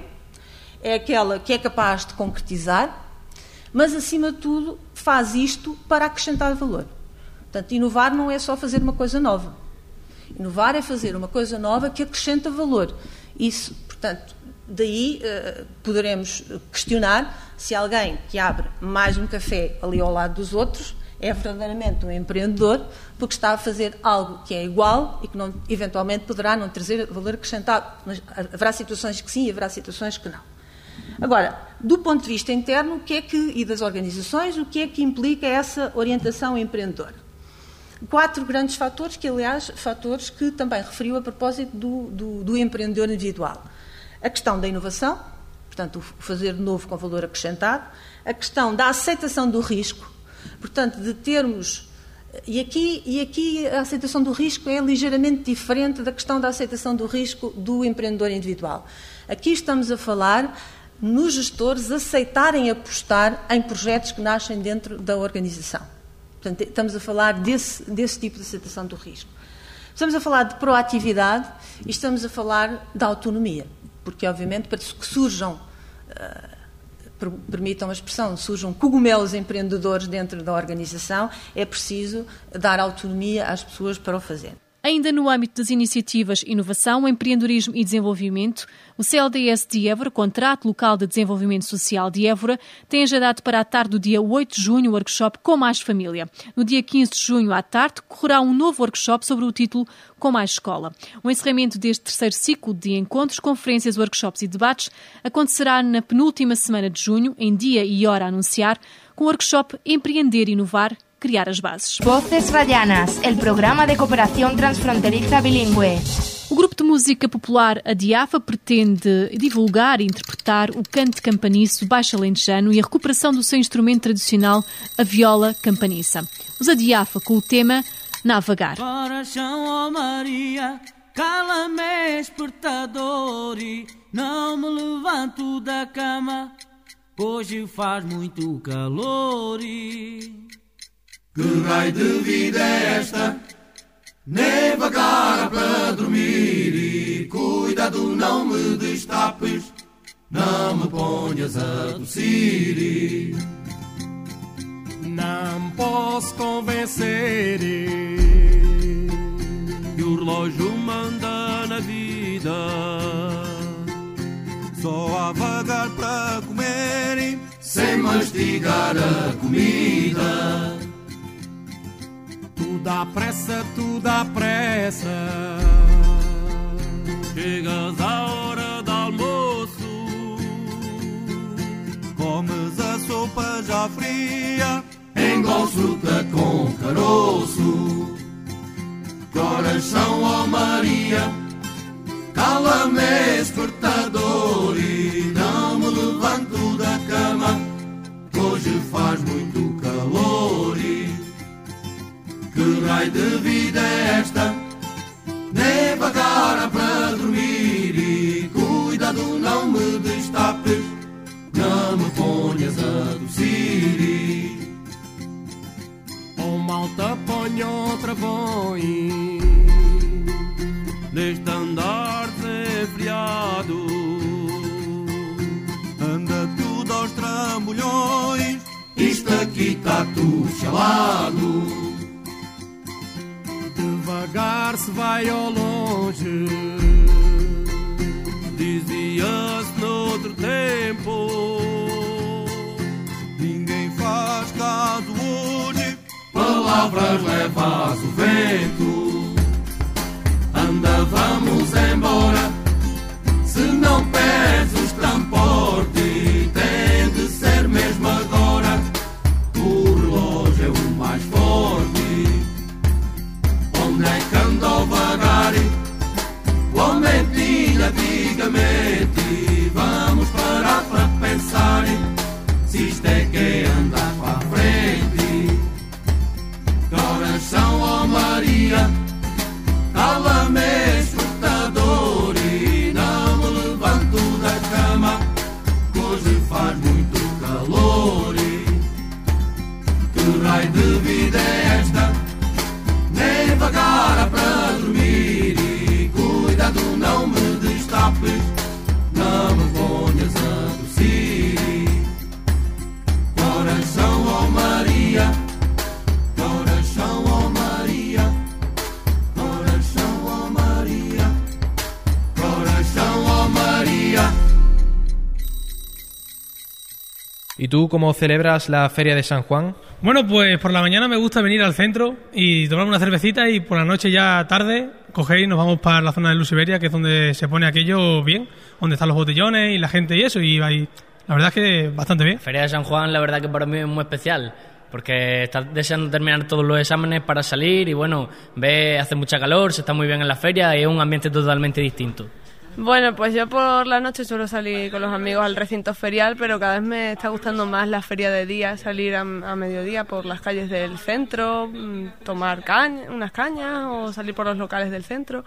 é aquela que é capaz de concretizar, mas, acima de tudo, faz isto para acrescentar valor. Portanto, inovar não é só fazer uma coisa nova. Inovar é fazer uma coisa nova que acrescenta valor. Isso, portanto, daí uh, poderemos questionar se alguém que abre mais um café ali ao lado dos outros é verdadeiramente um empreendedor, porque está a fazer algo que é igual e que não, eventualmente poderá não trazer valor acrescentado. Mas haverá situações que sim e haverá situações que não. Agora, do ponto de vista interno, o que é que, e das organizações, o que é que implica essa orientação empreendedora? quatro grandes fatores, que aliás, fatores que também referiu a propósito do, do, do empreendedor individual. A questão da inovação, portanto, o fazer novo com valor acrescentado, a questão da aceitação do risco, portanto, de termos... E aqui, e aqui a aceitação do risco é ligeiramente diferente da questão da aceitação do risco do empreendedor individual. Aqui estamos a falar nos gestores aceitarem apostar em projetos que nascem dentro da organização. Portanto, estamos a falar desse, desse tipo de aceitação do risco. Estamos a falar de proatividade e estamos a falar de autonomia, porque, obviamente, para que surjam, uh, permitam a expressão, surjam cogumelos empreendedores dentro da organização, é preciso dar autonomia às pessoas para o fazer. Ainda no âmbito das iniciativas Inovação, Empreendedorismo e Desenvolvimento, o C L D S de Évora, Contrato Local de Desenvolvimento Social de Évora, tem agendado para a tarde do dia oito de junho o workshop Com Mais Família. No dia quinze de junho, à tarde, correrá um novo workshop sobre o título Com Mais Escola. O encerramento deste terceiro ciclo de encontros, conferências, workshops e debates acontecerá na penúltima semana de junho, em dia e hora a anunciar, com o workshop Empreender e Inovar, criar as bases. Voces Rayanas, el programa de cooperación transfronteriza bilingüe. O grupo de música popular A Diafa pretende divulgar e interpretar o canto de campaniço baixo alentejano e a recuperação do seu instrumento tradicional, a viola campaniça. Os A Diafa com o tema Navegar. Coração, ó Maria, cala-me espertador e não me levanto da cama, hoje faz muito calor e... Que raio de vida é esta? Nem vagar para dormir e cuidado não me destapes, não me ponhas a tossir e... Não posso convencer que o relógio manda na vida, só a vagar para comer sem mastigar a comida. Tudo à pressa, tudo à pressa. Chegas à hora do almoço, comes a sopa já fria, engole fruta com caroço. Coração, ó Maria, cala-me espertador e não me levanto da cama, hoje faz muito calor e... Que raio de vida é esta? Nem vagar para dormir e cuidado não me destapes, não me ponhas a tossir e... Oh malta ponham travões neste andar desenfreado, anda tudo aos trambolhões, isto aqui está tudo chalado. Devagar se vai ao longe, dizia-se noutro tempo, ninguém faz caso hoje, palavras levas o vento. Anda, vamos embora, se não perdes o transporte, tem de ser mesmo agora, o relógio é o mais forte. Onde é que andou vagar? O homem tinha antigamente. Vamos parar para pensar se isto é que é andar para a frente. Coração, ó Maria, cala-me espertador e não me levanto da cama, hoje faz muito calor e... Que raio de vida é esta? Nem vagar para dormir e cuidado não me destapes, não me ponhas a tossir. Coração, ó Maria, coração, ó Maria, coração, ó Maria, coração, ó Maria. ¿Y tú cómo celebras la Feria de San Juan? Bueno, pues por la mañana me gusta venir al centro y tomarme una cervecita y por la noche ya tarde cogéis y nos vamos para la zona de Luz Iberia, que es donde se pone aquello bien, donde están los botellones y la gente y eso, y ahí, la verdad es que bastante bien. Feria de San Juan, la verdad que para mí es muy especial, porque estás deseando terminar todos los exámenes para salir y bueno, ves, hace mucha calor, se está muy bien en la feria y es un ambiente totalmente distinto. Bueno, pues yo por la noche suelo salir con los amigos al recinto ferial, pero cada vez me está gustando más la feria de día, salir a, a mediodía por las calles del centro, tomar caña, unas cañas o salir por los locales del centro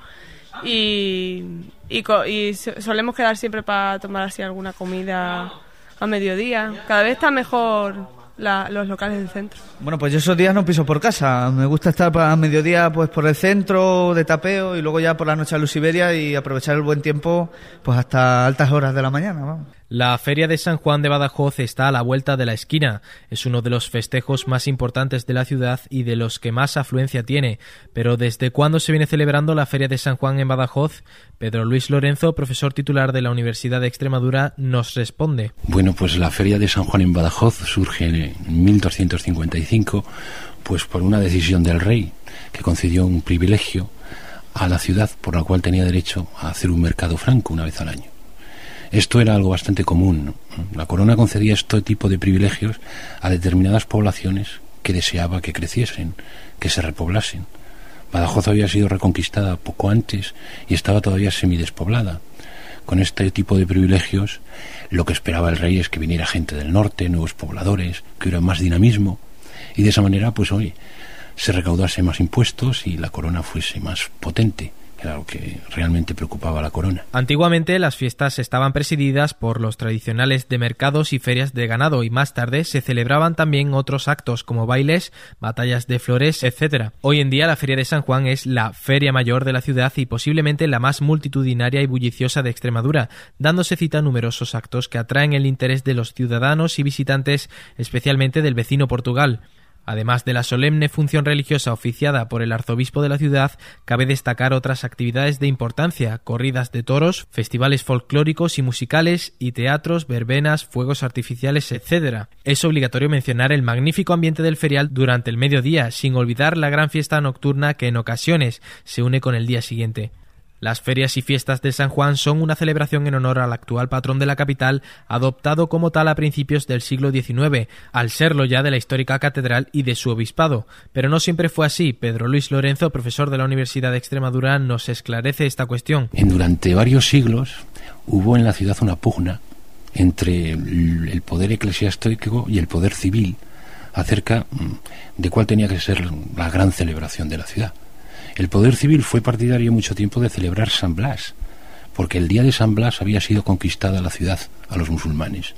y, y, y solemos quedar siempre para tomar así alguna comida a mediodía. Cada vez está mejor la, los locales del centro. Bueno, pues yo esos días no piso por casa. Me gusta estar para mediodía pues por el centro de tapeo y luego ya por la noche a Luz Iberia y aprovechar el buen tiempo pues hasta altas horas de la mañana, vamos. La Feria de San Juan de Badajoz está a la vuelta de la esquina. Es uno de los festejos más importantes de la ciudad y de los que más afluencia tiene. Pero ¿desde cuándo se viene celebrando la Feria de San Juan en Badajoz? Pedro Luis Lorenzo, profesor titular de la Universidad de Extremadura, nos responde. Bueno, pues la Feria de San Juan en Badajoz surge en mil doscientos cincuenta y cinco pues por una decisión del rey que concedió un privilegio a la ciudad por la cual tenía derecho a hacer un mercado franco una vez al año. Esto era algo bastante común, ¿no? La corona concedía este tipo de privilegios a determinadas poblaciones que deseaba que creciesen, que se repoblasen. Badajoz había sido reconquistada poco antes y estaba todavía semidespoblada. Con este tipo de privilegios, lo que esperaba el rey es que viniera gente del norte, nuevos pobladores, que hubiera más dinamismo, y de esa manera, pues oye, se recaudase más impuestos y la corona fuese más potente. Era lo que realmente preocupaba a la corona. Antiguamente las fiestas estaban presididas por los tradicionales de mercados y ferias de ganado y más tarde se celebraban también otros actos como bailes, batallas de flores, etcétera. Hoy en día la Feria de San Juan es la feria mayor de la ciudad y posiblemente la más multitudinaria y bulliciosa de Extremadura, dándose cita a numerosos actos que atraen el interés de los ciudadanos y visitantes, especialmente del vecino Portugal. Además de la solemne función religiosa oficiada por el arzobispo de la ciudad, cabe destacar otras actividades de importancia, corridas de toros, festivales folclóricos y musicales y teatros, verbenas, fuegos artificiales, etcétera. Es obligatorio mencionar el magnífico ambiente del ferial durante el mediodía, sin olvidar la gran fiesta nocturna que en ocasiones se une con el día siguiente. Las ferias y fiestas de San Juan son una celebración en honor al actual patrón de la capital, adoptado como tal a principios del siglo diecinueve, al serlo ya de la histórica catedral y de su obispado. Pero no siempre fue así. Pedro Luis Lorenzo, profesor de la Universidad de Extremadura, nos esclarece esta cuestión. Durante varios siglos hubo en la ciudad una pugna entre el poder eclesiástico y el poder civil acerca de cuál tenía que ser la gran celebración de la ciudad. El poder civil fue partidario mucho tiempo de celebrar San Blas, porque el día de San Blas había sido conquistada la ciudad a los musulmanes.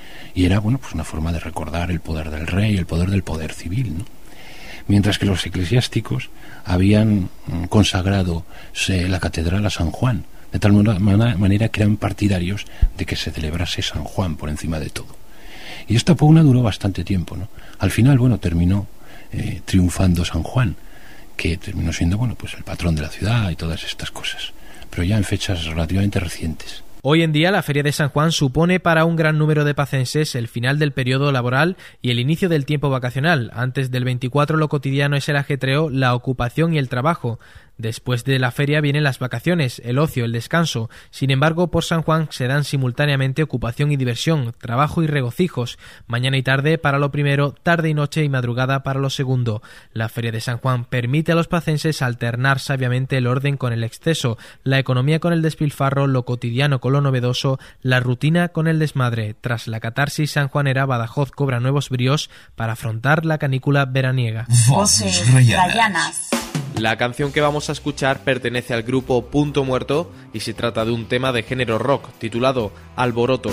Y era, bueno, pues una forma de recordar el poder del rey, el poder del poder civil, ¿no? Mientras que los eclesiásticos habían consagrado la catedral a San Juan, de tal manera que eran partidarios de que se celebrase San Juan por encima de todo. Y esta pugna duró bastante tiempo, ¿no? Al final, bueno, terminó eh, triunfando San Juan, que terminó siendo, bueno, pues el patrón de la ciudad y todas estas cosas, pero ya en fechas relativamente recientes. Hoy en día la Feria de San Juan supone para un gran número de pacenses el final del periodo laboral y el inicio del tiempo vacacional. Antes del veinticuatro lo cotidiano es el ajetreo, la ocupación y el trabajo. Después de la feria vienen las vacaciones, el ocio, el descanso. Sin embargo, por San Juan se dan simultáneamente ocupación y diversión, trabajo y regocijos. Mañana y tarde para lo primero, tarde y noche y madrugada para lo segundo. La Feria de San Juan permite a los pacenses alternar sabiamente el orden con el exceso, la economía con el despilfarro, lo cotidiano con lo novedoso, la rutina con el desmadre. Tras la catarsis sanjuanera, Badajoz cobra nuevos bríos para afrontar la canícula veraniega. Voces rayanas. La canción que vamos a escuchar pertenece al grupo Punto Muerto y se trata de un tema de género rock titulado Alboroto.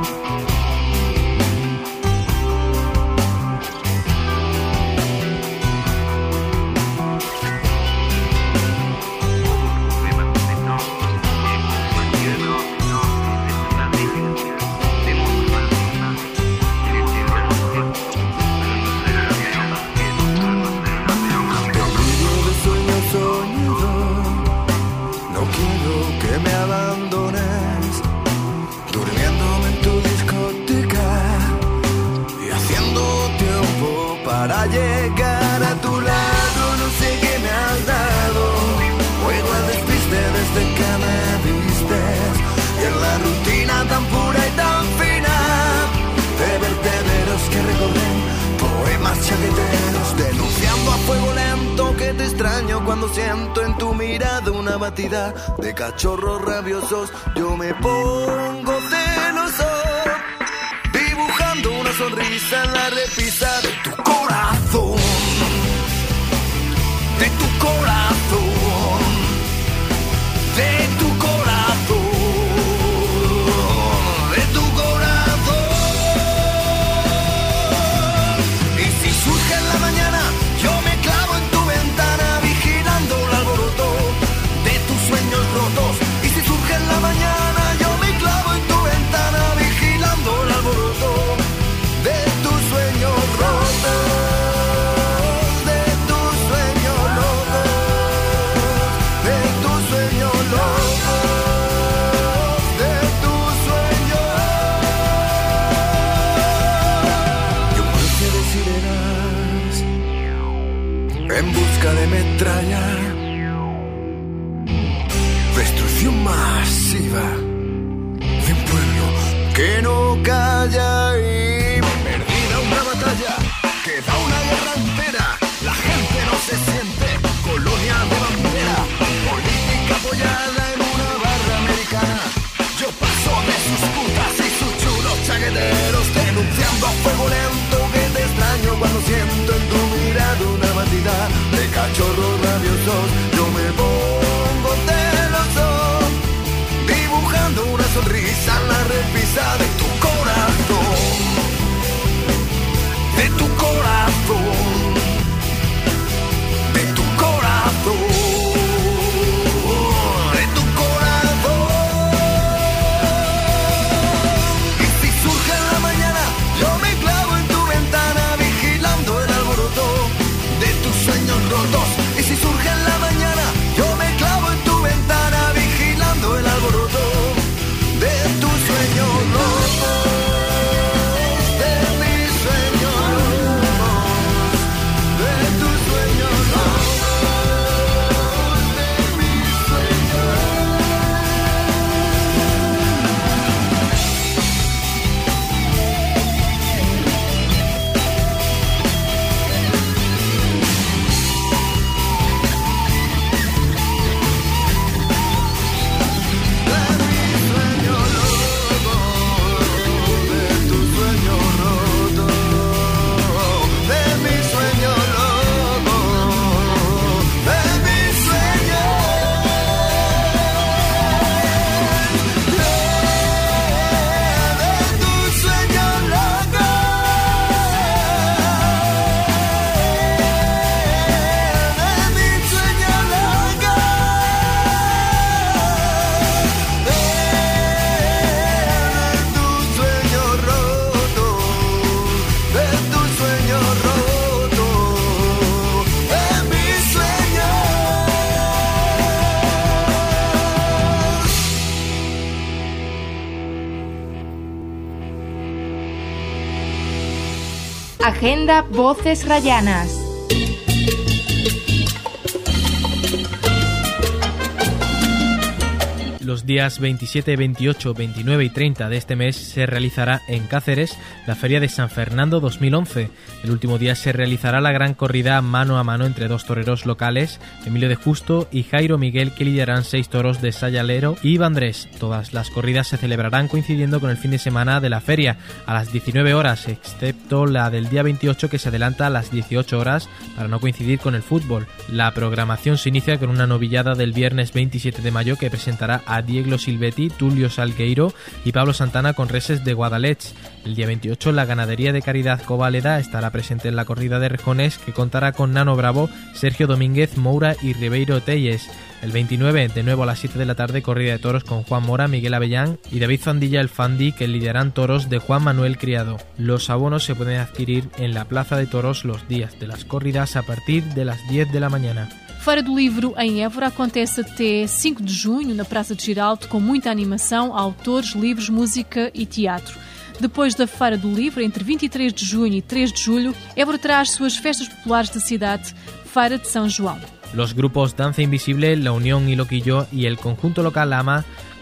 Para llegar a tu lado, no sé qué me has dado. Juego al despiste desde que me vistes. Y en la rutina tan pura y tan fina de vertederos que recorren poemas chaqueteros, denunciando a fuego lento que te extraño cuando siento en tu mirada una batida de cachorros rabiosos. Yo me pongo celoso, dibujando una sonrisa en la repisa de tu corazón, de tu corazón, de tu corazón, de tu corazón. Y si surge en la mañana, yo me clavo en tu ventana, vigilando el alboroto de tus sueños rotos. Y si surge en la mañana, yo me clavo en tu ventana, vigilando el alboroto de tus sueños rotos, de tus sueños locos, de tus sueños locos, de tus sueños. Y un cruce de sirenas en busca de metralla, destrucción masiva de un pueblo que no calla y perdida una batalla, queda una guerra entera, la gente no se siente, colonia de bandera, política apoyada en una barra americana. Yo paso de sus putas y sus chulos chaqueteros, denunciando a fuego lento que te extraño cuando siento en tu mirada una batida de cachorros rabiosos. Yo me pongo celoso, dibujando una sonrisa en la repisa de tu corazón, de tu corazón, de tu corazón, de tu corazón. Y si surge en la mañana, yo me clavo en tu ventana, vigilando el alboroto de tus sueños rotos. Y si surge en la mañana, yo me clavo en tu ventana, vigilando el alboroto de tus sueños rotos, de mis sueños locos, de tus sueños locos, de mis sueños. Agenda Voces Rayanas. Los días veintisiete, veintiocho, veintinueve y treinta de este mes se realizará en Cáceres la Feria de San Fernando dos mil once. El último día se realizará la gran corrida mano a mano entre dos toreros locales, Emilio de Justo y Jairo Miguel, que lidiarán seis toros de Sayalero y Vandrés. Todas las corridas se celebrarán coincidiendo con el fin de semana de la feria, a las diecinueve horas, excepto la del día veintiocho, que se adelanta a las dieciocho horas para no coincidir con el fútbol. La programación se inicia con una novillada del viernes veintisiete de mayo que presentará a Diego Silvetti, Tulio Salgueiro y Pablo Santana con reses de Guadalets. El día veintiocho la ganadería de Caridad Covaleda estará presente en la corrida de rejones, que contará con Nano Bravo, Sergio Domínguez, Moura y Ribeiro Telles. El veintinueve, de nuevo a las siete de la tarde, corrida de toros con Juan Mora, Miguel Avellán y David Fandilla el Fandi, que lidiarán toros de Juan Manuel Criado. Los abonos se pueden adquirir en la Plaza de Toros los días de las corridas a partir de las diez de la mañana. Feira do Livro em Évora acontece até cinco de junho na Praça de Giraldo, com muita animação, autores, livros, música e teatro. Depois da Feira do Livro, entre vinte e três de junho e três de julho, Évora terá as suas festas populares da cidade, Feira de São João. Los grupos Danza Invisible, La Unión y Loquillo y el conjunto local Lama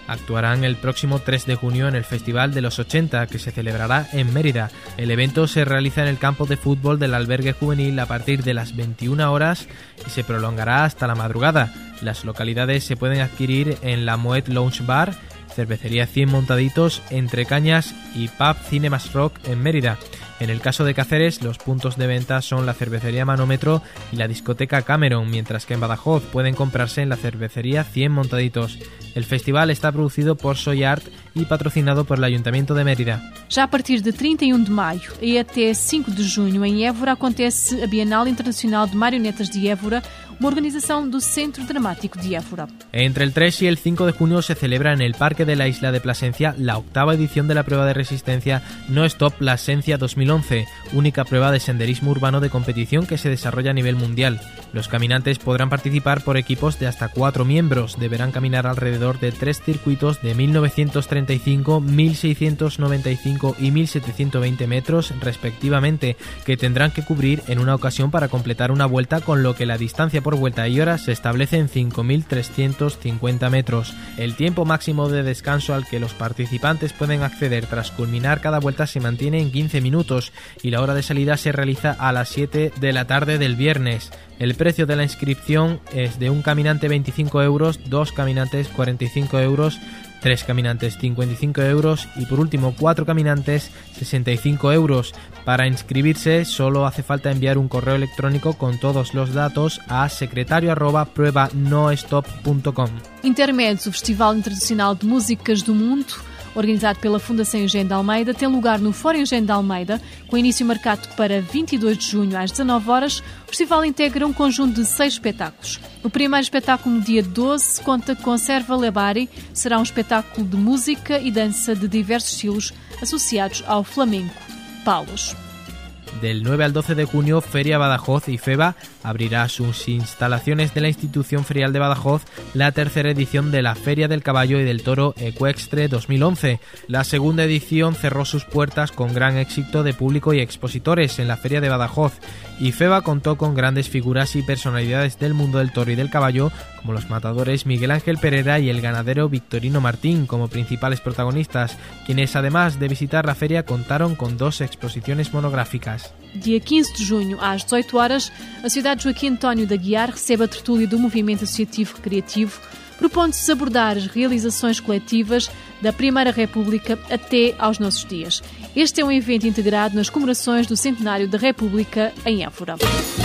Actuarán el próximo tres de junio en el Festival de los ochenta, que se celebrará en Mérida. El evento se realiza en el campo de fútbol del albergue juvenil a partir de las veintiuna horas y se prolongará hasta la madrugada. Las localidades se pueden adquirir en la Moet Lounge Bar, Cervecería cien Montaditos, Entre Cañas y Pub Cinemas Rock en Mérida. En el caso de Cáceres, los puntos de venta son la cervecería Manómetro y la discoteca Cameron, mientras que en Badajoz pueden comprarse en la cervecería cien Montaditos. El festival está producido por Soy Art e patrocinado por el Ayuntamiento de Mérida. Já a partir de trinta e um de maio e até cinco de junho, em Évora, acontece a Bienal Internacional de Marionetas de Évora, uma organização do Centro Dramático de Évora. Entre el tres y el cinco de junio se celebra en el Parque de la Isla de Plasencia la octava edición de la prueba de resistencia No Stop Plasencia dos mil once, única prueba de senderismo urbano de competición que se desarrolla a nivel mundial. Los caminantes podrán participar por equipos de hasta cuatro miembros, deberán caminar alrededor de tres circuitos de mil novecientos treinta y cinco, mil seiscientos noventa y cinco y mil setecientos veinte metros respectivamente, que tendrán que cubrir en una ocasión para completar una vuelta, con lo que la distancia por vuelta y hora se establece en cinco mil trescientos cincuenta metros. El tiempo máximo de descanso al que los participantes pueden acceder tras culminar cada vuelta se mantiene en quince minutos y la hora de salida se realiza a las siete de la tarde del viernes. El precio de la inscripción es de un caminante veinticinco euros, dos caminantes cuarenta y cinco euros, tres caminantes cincuenta y cinco euros y por último cuatro caminantes sesenta y cinco euros. Para inscribirse solo hace falta enviar un correo electrónico con todos los datos a secretario arroba prueba no stop punto com. Intermédios, o Festival Internacional de Músicas do Mundo, organizado pela Fundação Eugênio de Almeida, tem lugar no Fórum Eugênio de Almeida, com início marcado para vinte e dois de junho às dezanove horas. O festival integra um conjunto de seis espetáculos. O primeiro espetáculo, no dia doze, conta com Serva Lebari. Será um espetáculo de música e dança de diversos estilos associados ao flamenco. Paulos. Del nueve al doce de junio, Feria Badajoz y FEBA abrirá sus instalaciones de la Institución Ferial de Badajoz la tercera edición de la Feria del Caballo y del Toro Ecuestre dos mil once. La segunda edición cerró sus puertas con gran éxito de público y expositores en la Feria de Badajoz, y FEBA contó con grandes figuras y personalidades del mundo del toro y del caballo, como los matadores Miguel Ángel Pereira y el ganadero Victorino Martín como principales protagonistas, quienes además de visitar la feria contaron con dos exposiciones monográficas. Dia quinze de junho, às dezoito horas, a cidade de Joaquim António da Guiar recebe a tertúlia do Movimento Associativo Recreativo, propondo-se abordar as realizações coletivas da Primeira República até aos nossos dias. Este é um evento integrado nas comemorações do Centenário da República em Évora.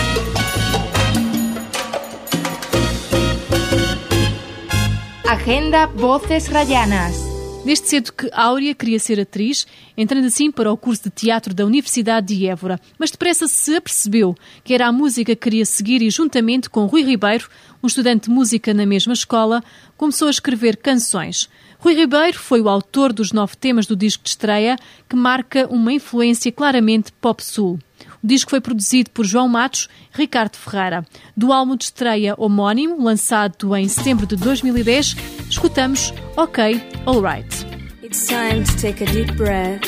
Agenda Voces Rayanas. Desde cedo que Áurea queria ser atriz, entrando assim para o curso de teatro da Universidade de Évora, mas depressa se apercebeu que era a música que queria seguir e, juntamente com Rui Ribeiro, um estudante de música na mesma escola, começou a escrever canções. Rui Ribeiro foi o autor dos nove temas do disco de estreia, que marca uma influência claramente pop-soul. O disco foi produzido por João Matos e Ricardo Ferreira. Do álbum de estreia homónimo, lançado em setembro de dois mil e dez, escutamos OK, Alright. It's time to take a deep breath.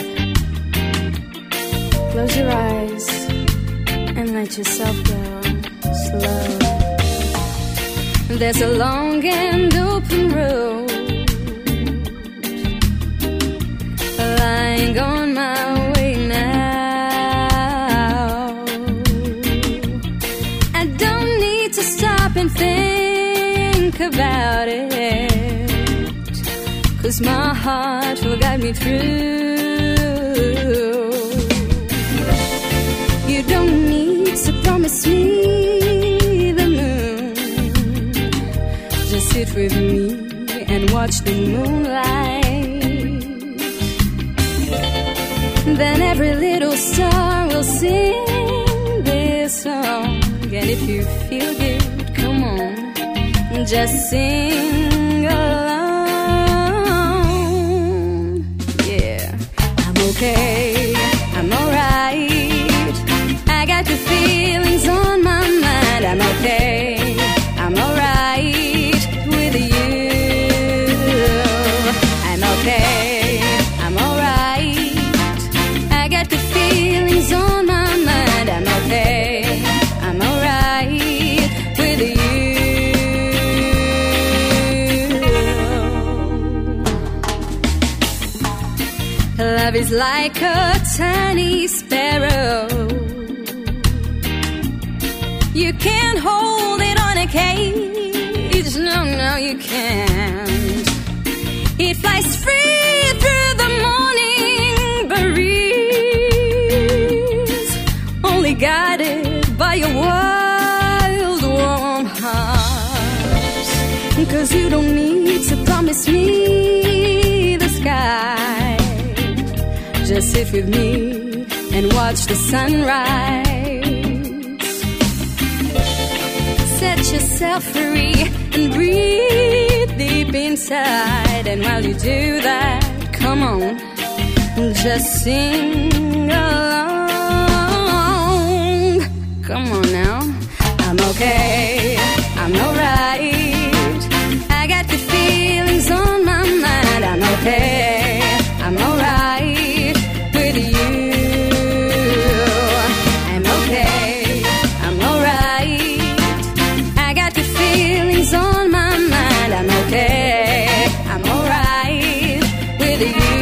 Close your eyes and let yourself go slow. There's a long and open road lying on my way now. And think about it, 'cause my heart will guide me through. You don't need to promise me the moon, just sit with me and watch the moonlight. Then every little star will sing this song, and if you feel good, come on, just sing along. Yeah, I'm okay, I'm alright. I got the feelings on my mind. I'm okay, I'm alright with you. I'm okay, I'm alright. I got the feelings on my mind. I'm okay, I'm alright with you. is like a tiny sparrow. You can't hold it on a cage, no, no, you can't. It flies free through the morning breeze, only guided by your wild, warm heart. 'Cause you don't need to promise me the sky. Just sit with me and watch the sunrise. Set yourself free and breathe deep inside. And while you do that, come on, just sing along. Come on now. I'm okay, I'm alright. I got good feelings on my mind. I'm okay, I'm alright with you. I'm okay, I'm alright. I got good feelings on my mind. I'm okay, I'm alright with you.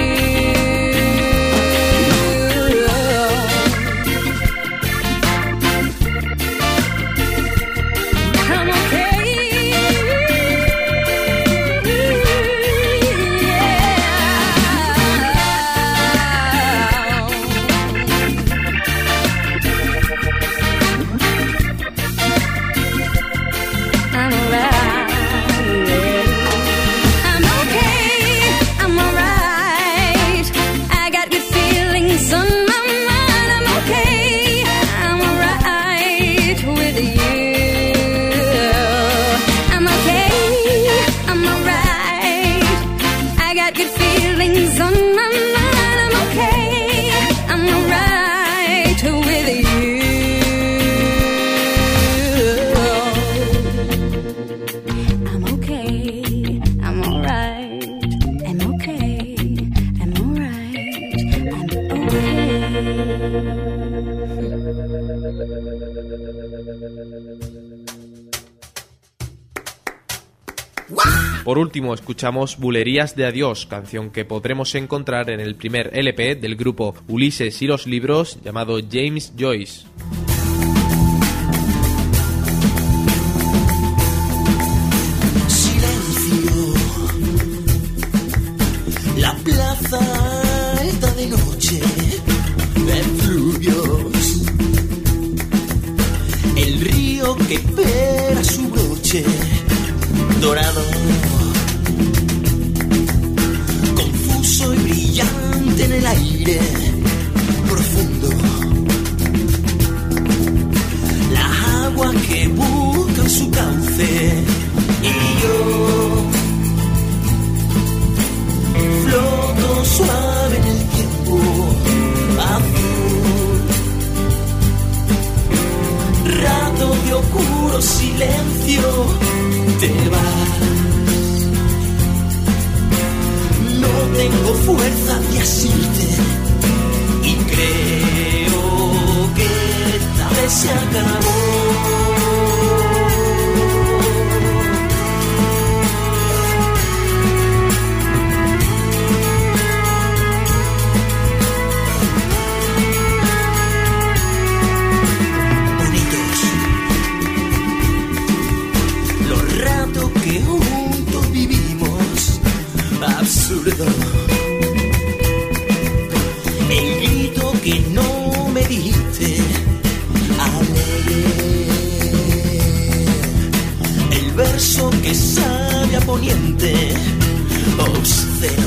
Por último, escuchamos Bulerías de Adiós, canción que podremos encontrar en el primer L P del grupo Ulises y los Libros, llamado James Joyce. Silencio, la plaza está de noche, efluvios, el río que espera su broche dorado, confuso y brillante en el aire profundo, la agua que busca en su cauce, y yo floto suave en el tiempo azul, rato de oscuro silencio. Te vas, no tengo fuerza de asirte y creo que esta vez se acabó. Absurdo, el grito que no me dijiste alegre, el verso que sabe a poniente obsceno,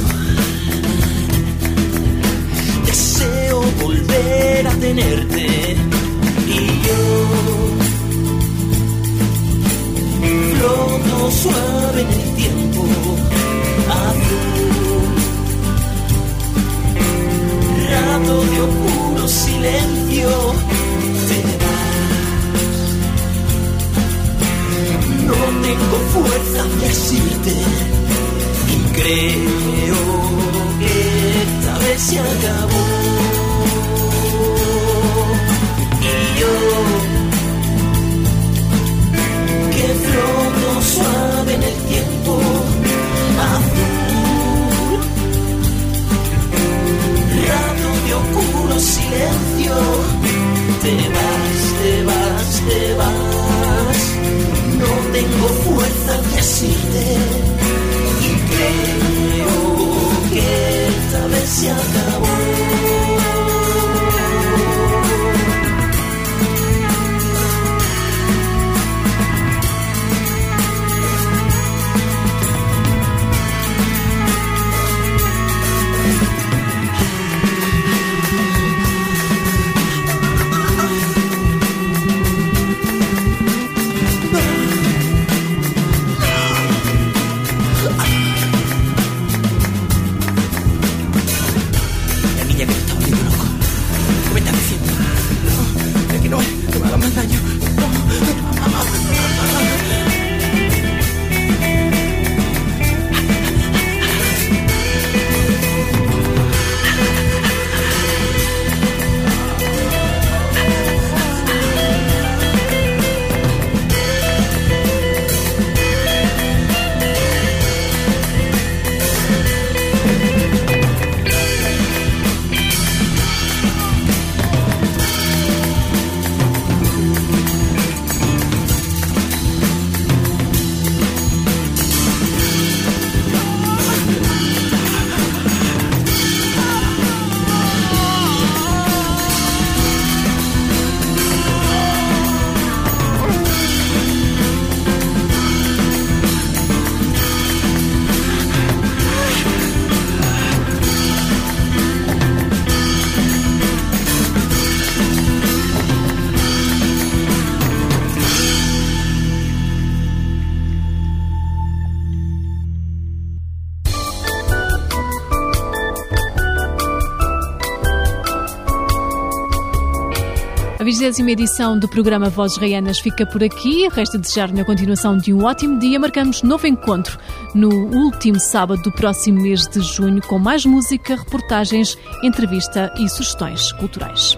deseo volver a tenerte y yo floto suave en el tiempo azul, rato de oscuro silencio, te vas, no tengo fuerza de asirte y creo que esta vez se acabó, y yo que floto suave en el tiempo azul, decirte y creo que esta vez se acabó. A vigésima edição do programa Vozes Raianas fica por aqui. Resta desejar-lhe a continuação de um ótimo dia. Marcamos novo encontro no último sábado do próximo mês de junho com mais música, reportagens, entrevista e sugestões culturais.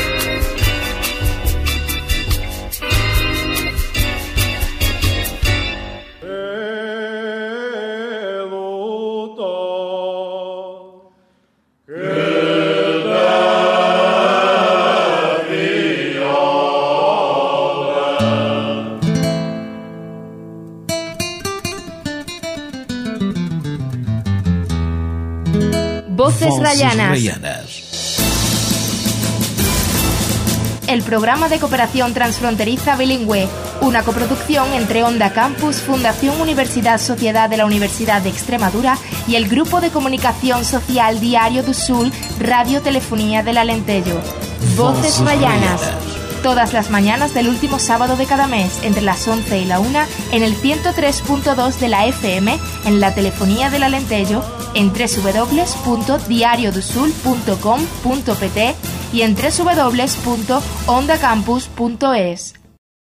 Voces Rayanas. El programa de cooperación transfronteriza bilingüe, una coproducción entre Onda Campus, Fundación Universidad Sociedad de la Universidad de Extremadura y el Grupo de Comunicación Social Diario do Sul, Radio Telefonía del Alentejo. Voces Rayanas. Todas las mañanas del último sábado de cada mes, entre las once y la una, en el ciento tres punto dos de la F M, en la Telefonía del Alentejo, en doble u doble u doble u punto diario do sul punto com punto p t y en doble u doble u doble u punto onda campus punto es.